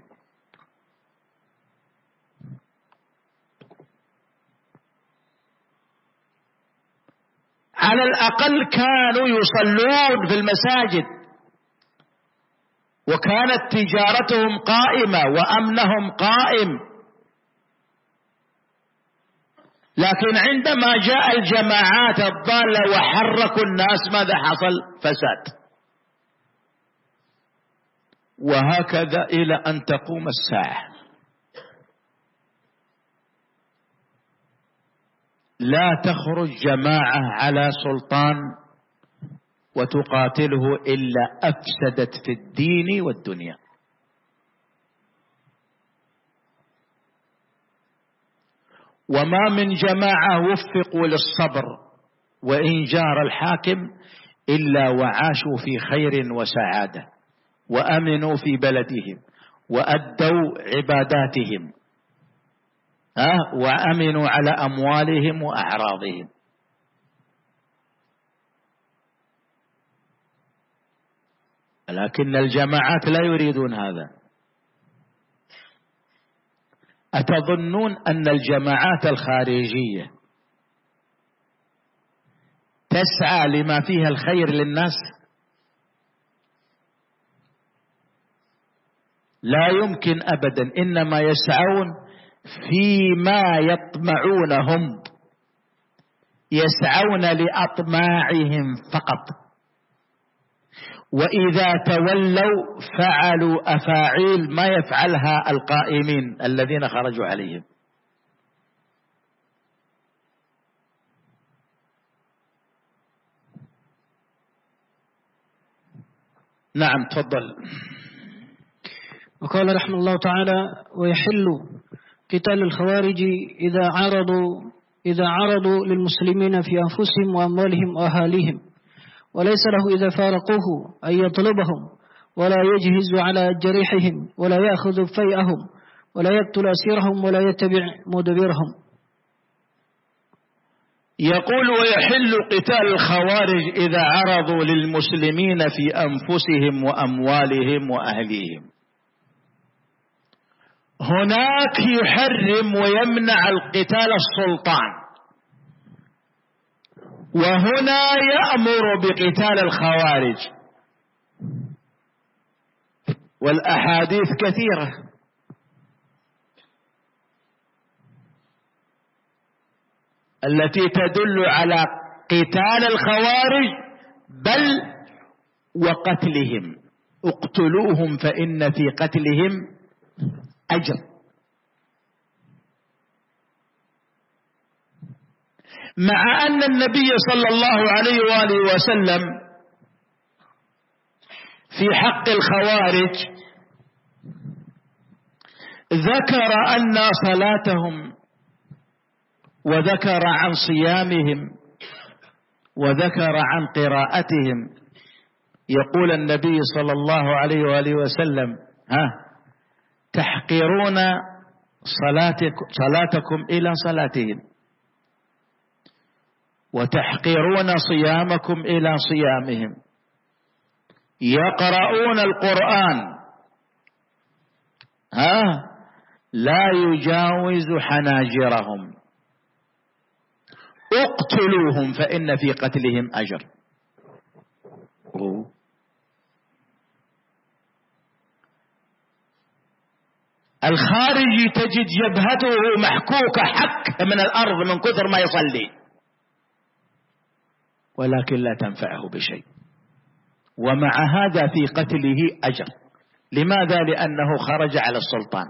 على الأقل كانوا يصلون في المساجد وكانت تجارتهم قائمة وأمنهم قائم، لكن عندما جاء الجماعات الضالة وحركوا الناس ماذا حصل؟ فساد. وهكذا إلى أن تقوم الساعة. لا تخرج جماعة على سلطان وتقاتله إلا أفسدت في الدين والدنيا. وما من جماعة وفقوا للصبر وإن جار الحاكم إلا وعاشوا في خير وسعادة وأمنوا في بلدهم وأدوا عباداتهم أه وأمنوا على أموالهم وأعراضهم. لكن الجماعات لا يريدون هذا. أتظنون أن الجماعات الخارجية تسعى لما فيها الخير للناس؟ لا يمكن أبدا، إنما يسعون فيما يطمعون هم، يسعون لأطماعهم فقط. وإذا تولوا فعلوا أفاعيل ما يفعلها القائمين الذين خرجوا عليهم. نعم تفضل. وقال رحمه الله تعالى: ويحل قتال الخوارج إذا عرضوا إذا عرضوا للمسلمين في أنفسهم وأموالهم وأهاليهم، وليس له إذا فارقوه أن يطلبهم ولا يجهز على جريحهم ولا يأخذ فيئهم ولا يقتل أسيرهم ولا يتبع مدبرهم. يقول: ويحل قتال الخوارج إذا عرضوا للمسلمين في أنفسهم وأموالهم وأهليهم. هناك يحرم ويمنع القتال السلطان، وهنا يأمر بقتال الخوارج، والأحاديث كثيرة. التي تدل على قتال الخوارج بل وقتلهم. اقتلوهم فإن في قتلهم أجر. مع أن النبي صلى الله عليه وآله وسلم في حق الخوارج ذكر أن صلاتهم وذكر عن صيامهم وذكر عن قراءتهم. يقول النبي صلى الله عليه وآله وسلم: ها تحقرون صلاتكم, صلاتكم إلى صلاتهم، وتحقرون صيامكم إلى صيامهم. يقرؤون القرآن ها لا يجاوز حناجرهم. اقتلوهم فإن في قتلهم أجر. الخارجي تجد جبهته محكوكة حك من الأرض من كثر ما يصلي، ولكن لا تنفعه بشيء، ومع هذا في قتله أجر. لماذا؟ لأنه خرج على السلطان.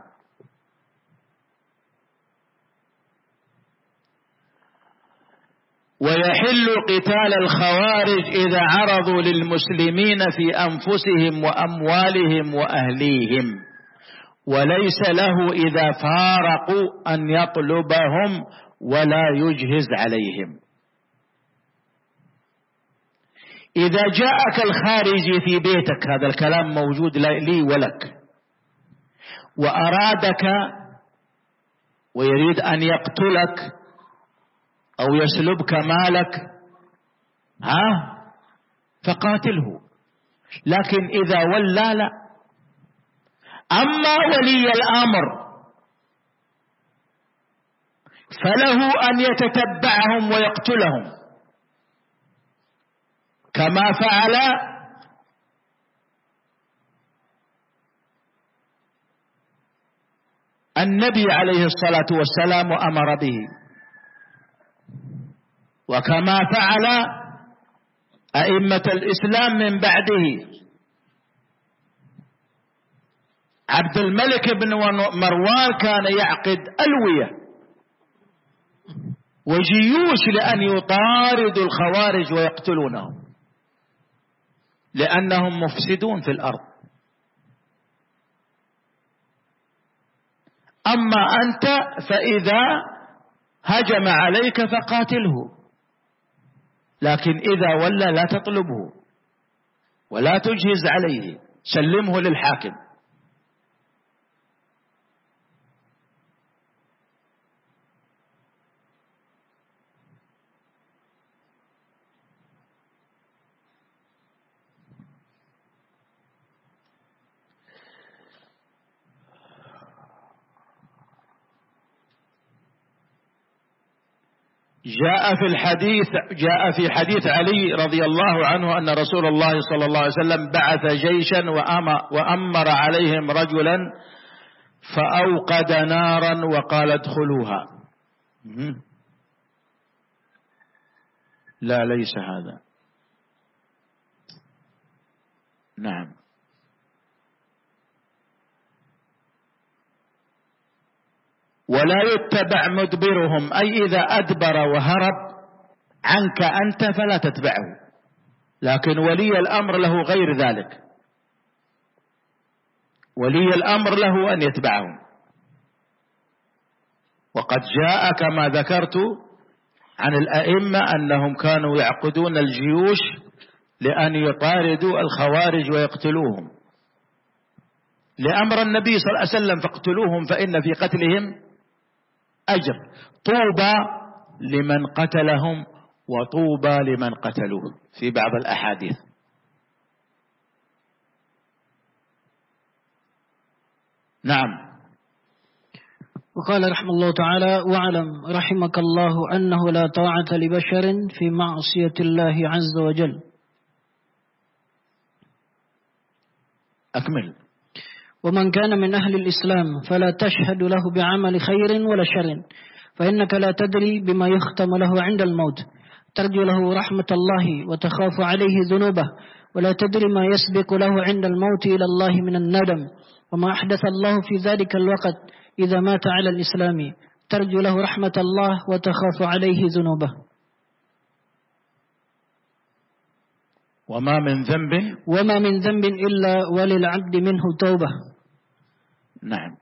ويحل قتال الخوارج إذا عرضوا للمسلمين في أنفسهم وأموالهم وأهليهم، وليس له إذا فارقوا أن يطلبهم ولا يجهز عليهم. إذا جاءك الخارجي في بيتك، هذا الكلام موجود لي ولك، وأرادك ويريد أن يقتلك أو يسلبك مالك ها فقاتله، لكن إذا ولى لا. أما ولي الأمر فله أن يتتبعهم ويقتلهم كما فعل النبي عليه الصلاة والسلام وأمر به، وكما فعل أئمة الإسلام من بعده. عبد الملك بن مروان كان يعقد ألوية وجيوش لأن يطاردوا الخوارج ويقتلونهم، لأنهم مفسدون في الأرض. أما أنت فإذا هجم عليك فقاتله، لكن إذا ولى لا تطلبه ولا تجهز عليه، سلمه للحاكم. جاء في الحديث جاء في حديث علي رضي الله عنه أن رسول الله صلى الله عليه وسلم بعث جيشا وأمر عليهم رجلا فأوقد نارا وقال ادخلوها. لا ليس هذا. نعم. ولا يتبع مدبرهم، أي إذا أدبر وهرب عنك أنت فلا تتبعه، لكن ولي الأمر له غير ذلك، ولي الأمر له أن يتبعه. وقد جاء كما ذكرت عن الأئمة أنهم كانوا يعقدون الجيوش لأن يطاردوا الخوارج ويقتلوهم، لأمر النبي صلى الله عليه وسلم فاقتلوهم فإن في قتلهم أجر، طوبى لمن قتلهم وطوبى لمن قتلوه في بعض الأحاديث. نعم. وقال رحمه الله تعالى: واعلم رحمك الله أنه لا طاعة لبشر في معصية الله عز وجل. أكمل. ومن كان من أهل الإسلام فلا تشهد له بعمل خير ولا شر، فإنك لا تدري بما يختم له عند الموت، ترجو له رحمة الله وتخاف عليه ذنوبه، ولا تدري ما يسبق له عند الموت إلى الله من الندم وما أحدث الله في ذلك الوقت إذا مات على الإسلام، ترجو له رحمة الله وتخاف عليه ذنوبه. وما من ذنب وما من ذنب إلا وللعبد منه توبة. نعم.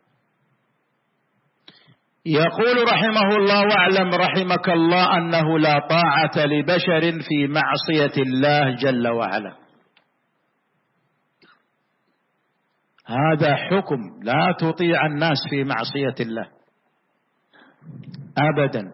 يقول رحمه الله: واعلم رحمك الله أنه لا طاعة لبشر في معصية الله جل وعلا. هذا حكم، لا تطيع الناس في معصية الله أبدا،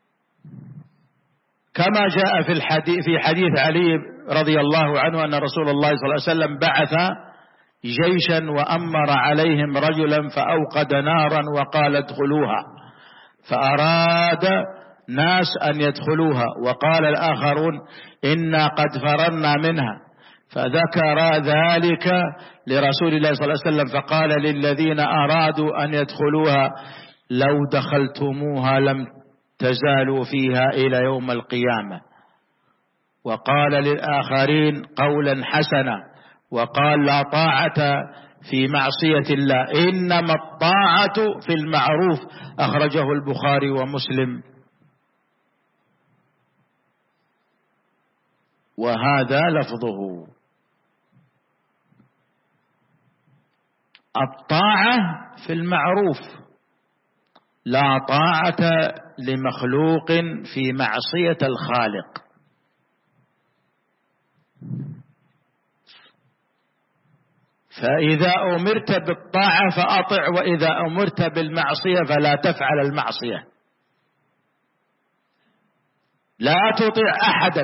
كما جاء في الحديث في حديث علي رضي الله عنه أن رسول الله صلى الله عليه وسلم بعث جيشا وأمر عليهم رجلا فأوقد نارا وقال ادخلوها، فأراد ناس أن يدخلوها وقال الآخرون إنا قد فررنا منها، فذكر ذلك لرسول الله صلى الله عليه وسلم فقال للذين أرادوا أن يدخلوها لو دخلتموها لم تزالوا فيها إلى يوم القيامة. وقال للآخرين قولا حسنا وقال: لا طاعة في معصية الله، إنما الطاعة في المعروف، أخرجه البخاري ومسلم. وهذا لفظه: الطاعة في المعروف، لا طاعة لمخلوق في معصية الخالق. فإذا أمرت بالطاعة فأطع، وإذا أمرت بالمعصية فلا تفعل المعصية. لا تطع أحدا،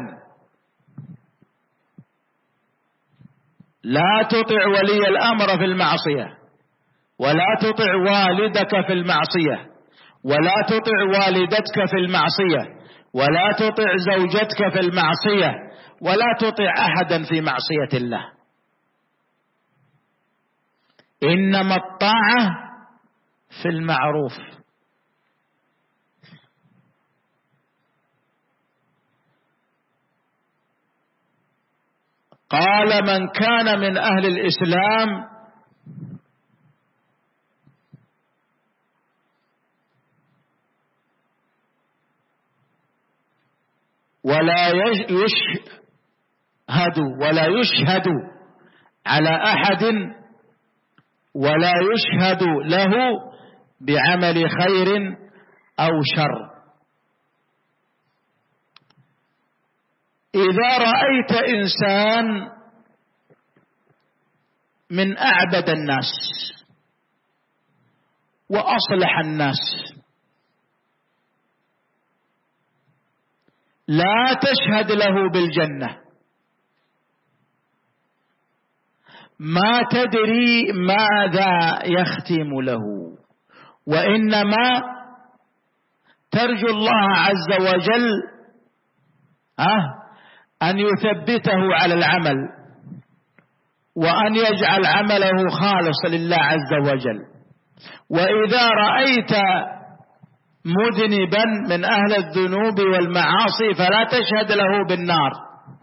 لا تطع ولي الأمر في المعصية، ولا تطع والدك في المعصية، ولا تطع والدتك في المعصية، ولا تطع زوجتك في المعصية، ولا تطع أحدا في معصية الله. إنما الطاعة في المعروف. قال من كان من أهل الإسلام ولا يشهد ولا يشهد على أحد ولا يشهد له بعمل خير أو شر. إذا رأيت إنسان من أعبد الناس وأصلح الناس، لا تشهد له بالجنة، ما تدري ماذا يختم له، وإنما ترجو الله عز وجل أن يثبته على العمل، وأن يجعل عمله خالص لله عز وجل. وإذا رأيت مذنبا من أهل الذنوب والمعاصي فلا تشهد له بالنار،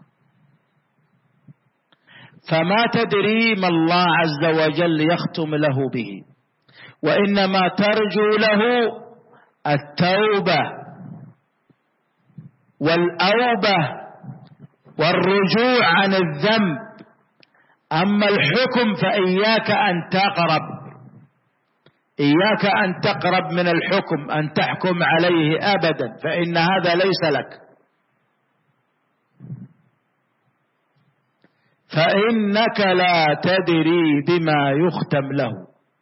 فما تدري ما الله عز وجل يختم له به، وإنما ترجو له التوبة والأوبة والرجوع عن الذنب. أما الحكم فإياك أن تقرب، إياك أن تقرب من الحكم، أن تحكم عليه أبدا، فإن هذا ليس لك، فإنك لا تدري بما يختم له.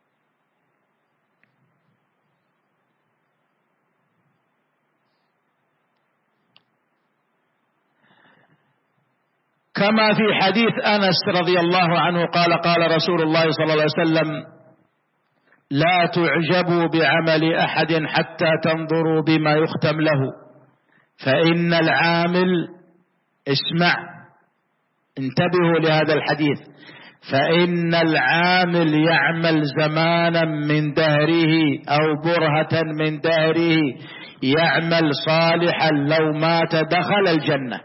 كما في حديث أنس رضي الله عنه قال قال رسول الله صلى الله عليه وسلم: لا تعجبوا بعمل أحد حتى تنظروا بما يختم له، فإن العامل، اسمع انتبهوا لهذا الحديث، فإن العامل يعمل زمانا من دهره أو برهة من دهره، يعمل صالحا لو مات دخل الجنة،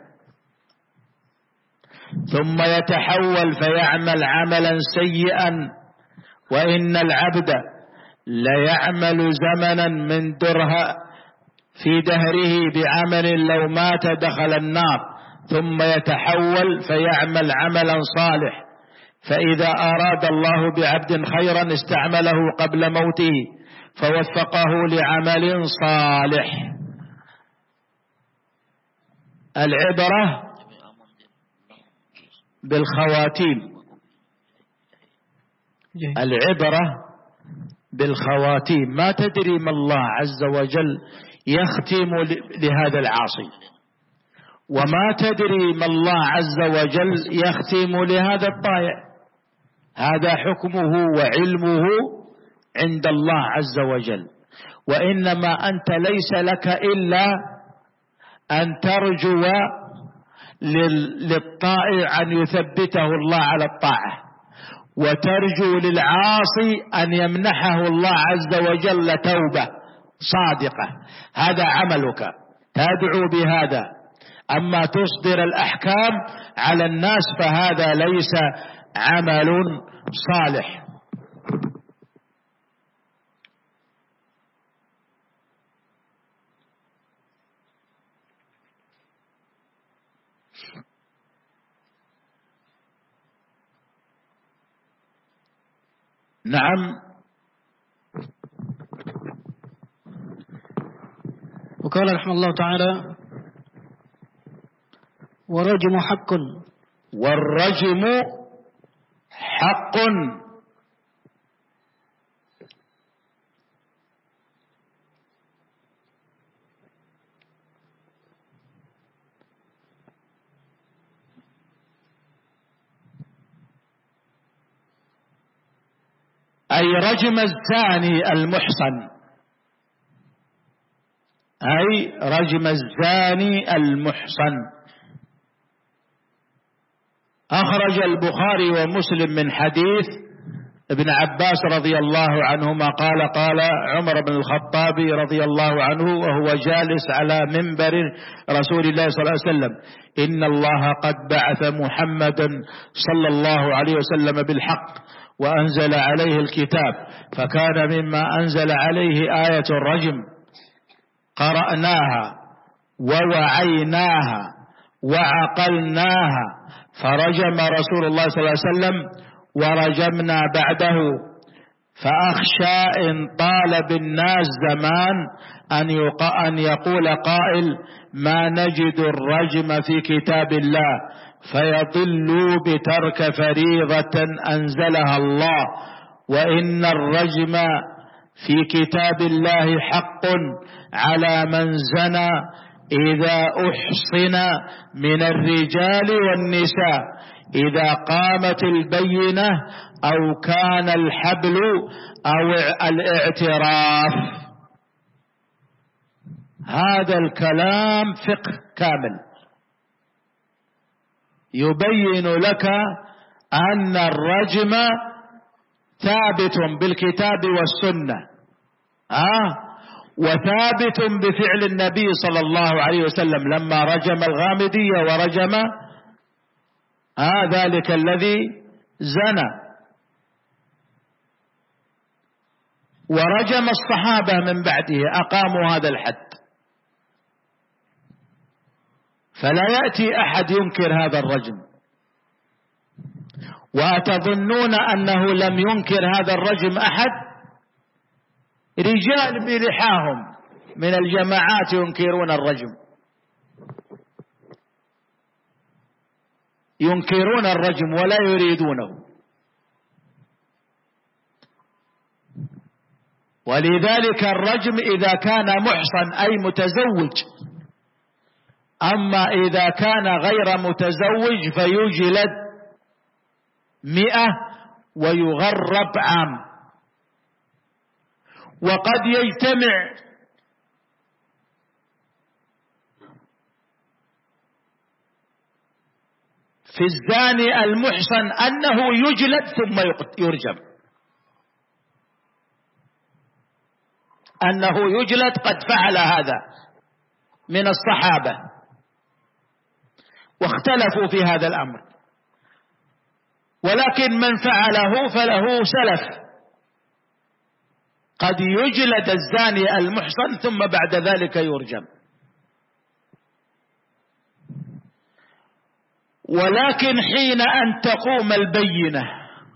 ثم يتحول فيعمل عملا سيئا، وإن العبد ليعمل زمنا من درها في دهره بعمل لو مات دخل النار، ثم يتحول فيعمل عملا صالح، فإذا أراد الله بعبد خيرا استعمله قبل موته فوفقه لعمل صالح. العبرة بالخواتيم، العبرة بالخواتيم، ما تدري ما الله عز وجل يختم لهذا العاصي، وما تدري ما الله عز وجل يختم لهذا الطائع. هذا حكمه وعلمه عند الله عز وجل، وإنما أنت ليس لك إلا أن ترجو للطائع أن يثبته الله على الطاعة، وترجو للعاصي أن يمنحه الله عز وجل توبة صادقة. هذا عملك، تدعو بهذا. أما تصدر الأحكام على الناس فهذا ليس عمل صالح. نعم. وقال رحمه الله تعالى: والرجم حق. والرجم حق أي رجم الزاني المحصن، أي رجم الزاني المحصن. أخرج البخاري ومسلم من حديث ابن عباس رضي الله عنهما قال قال عمر بن الخطاب رضي الله عنه وهو جالس على منبر رسول الله صلى الله عليه وسلم: إن الله قد بعث محمدا صلى الله عليه وسلم بالحق وأنزل عليه الكتاب، فكان مما أنزل عليه آية الرجم، قرأناها ووعيناها وعقلناها، فرجم رسول الله صلى الله عليه وسلم ورجمنا بعده، فأخشى إن طال بالناس زمان أن يقول قائل: ما نجد الرجم في كتاب الله، فيضلوا بترك فريضة أنزلها الله. وإن الرجم في كتاب الله حق على من زنى إذا أحصن من الرجال والنساء، إذا قامت البينة أو كان الحبل أو الاعتراف. هذا الكلام فقه كامل يبين لك أن الرجم ثابت بالكتاب والسنة، آه وثابت بفعل النبي صلى الله عليه وسلم لما رجم الغامدية ورجم آه ذلك الذي زنى، ورجم الصحابة من بعده أقاموا هذا الحد. فلا يأتي أحد ينكر هذا الرجم. وأتظنون أنه لم ينكر هذا الرجم أحد؟ رجال بلحاهم من الجماعات ينكرون الرجم، ينكرون الرجم ولا يريدونه. ولذلك الرجم إذا كان محصن أي متزوج، أما إذا كان غير متزوج فيجلد مئة ويغرب عام. وقد يجتمع في الزاني المحصن أنه يجلد ثم يرجم، أنه يجلد قد فعل هذا من الصحابة، واختلفوا في هذا الأمر. ولكن من فعله فله سلف، قد يجلد الزاني المحصن ثم بعد ذلك يرجم. ولكن حين أن تقوم البينة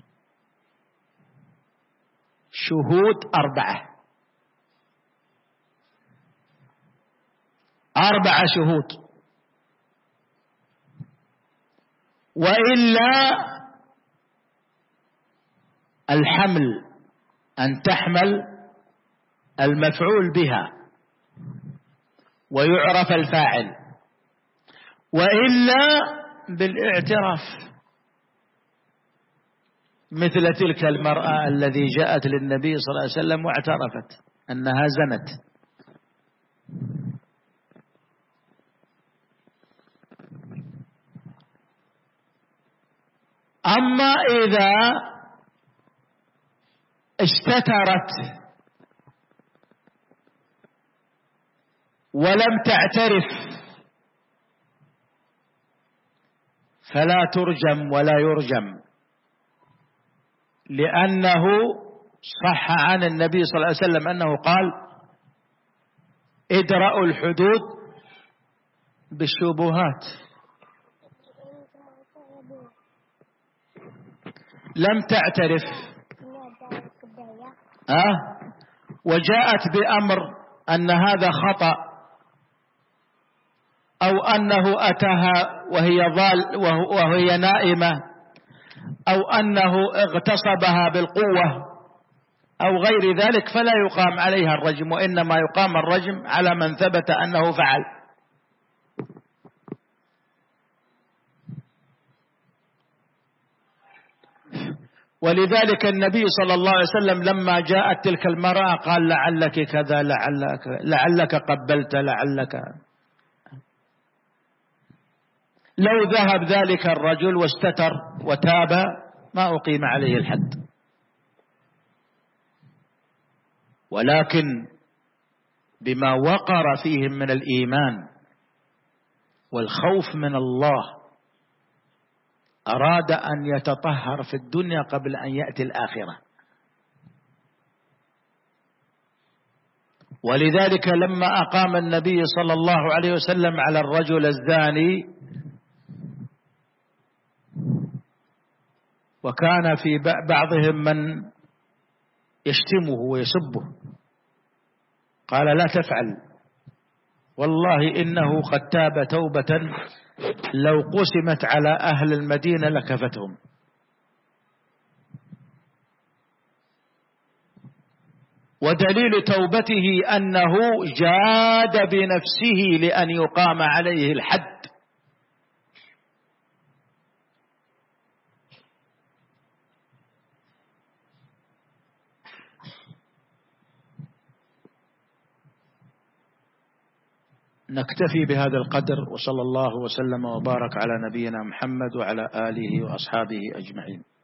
شهود أربعة أربعة شهود، وإلا الحمل أن تحمل المفعول بها ويعرف الفاعل، وإلا بالاعتراف، مثل تلك المرأة الذي جاءت للنبي صلى الله عليه وسلم واعترفت أنها زنت. أما إذا استترت ولم تعترف فلا ترجم ولا يرجم، لأنه صح عن النبي صلى الله عليه وسلم أنه قال: ادرأوا الحدود بالشبهات. لم تعترف أه؟ وجاءت بأمر أن هذا خطأ، أو أنه أتاها وهي ضال وهي نائمة، أو أنه اغتصبها بالقوة أو غير ذلك فلا يقام عليها الرجم، وإنما يقام الرجم على من ثبت أنه فعل. ولذلك النبي صلى الله عليه وسلم لما جاءت تلك المرأة قال لعلك كذا، لعلك, لعلك قبلت، لعلك. لو ذهب ذلك الرجل واستتر وتاب ما أقيم عليه الحد. ولكن بما وقر فيهم من الإيمان والخوف من الله أراد أن يتطهر في الدنيا قبل أن يأتي الآخرة. ولذلك لما أقام النبي صلى الله عليه وسلم على الرجل الزاني وكان في بعضهم من يشتمه ويسبه قال لا تفعل، والله إنه قد تاب توبة لو قسمت على أهل المدينة لكفتهم. ودليل توبته أنه جاد بنفسه لأن يقام عليه الحد. نكتفي بهذا القدر، وصلى الله وسلم وبارك على نبينا محمد وعلى آله وأصحابه أجمعين.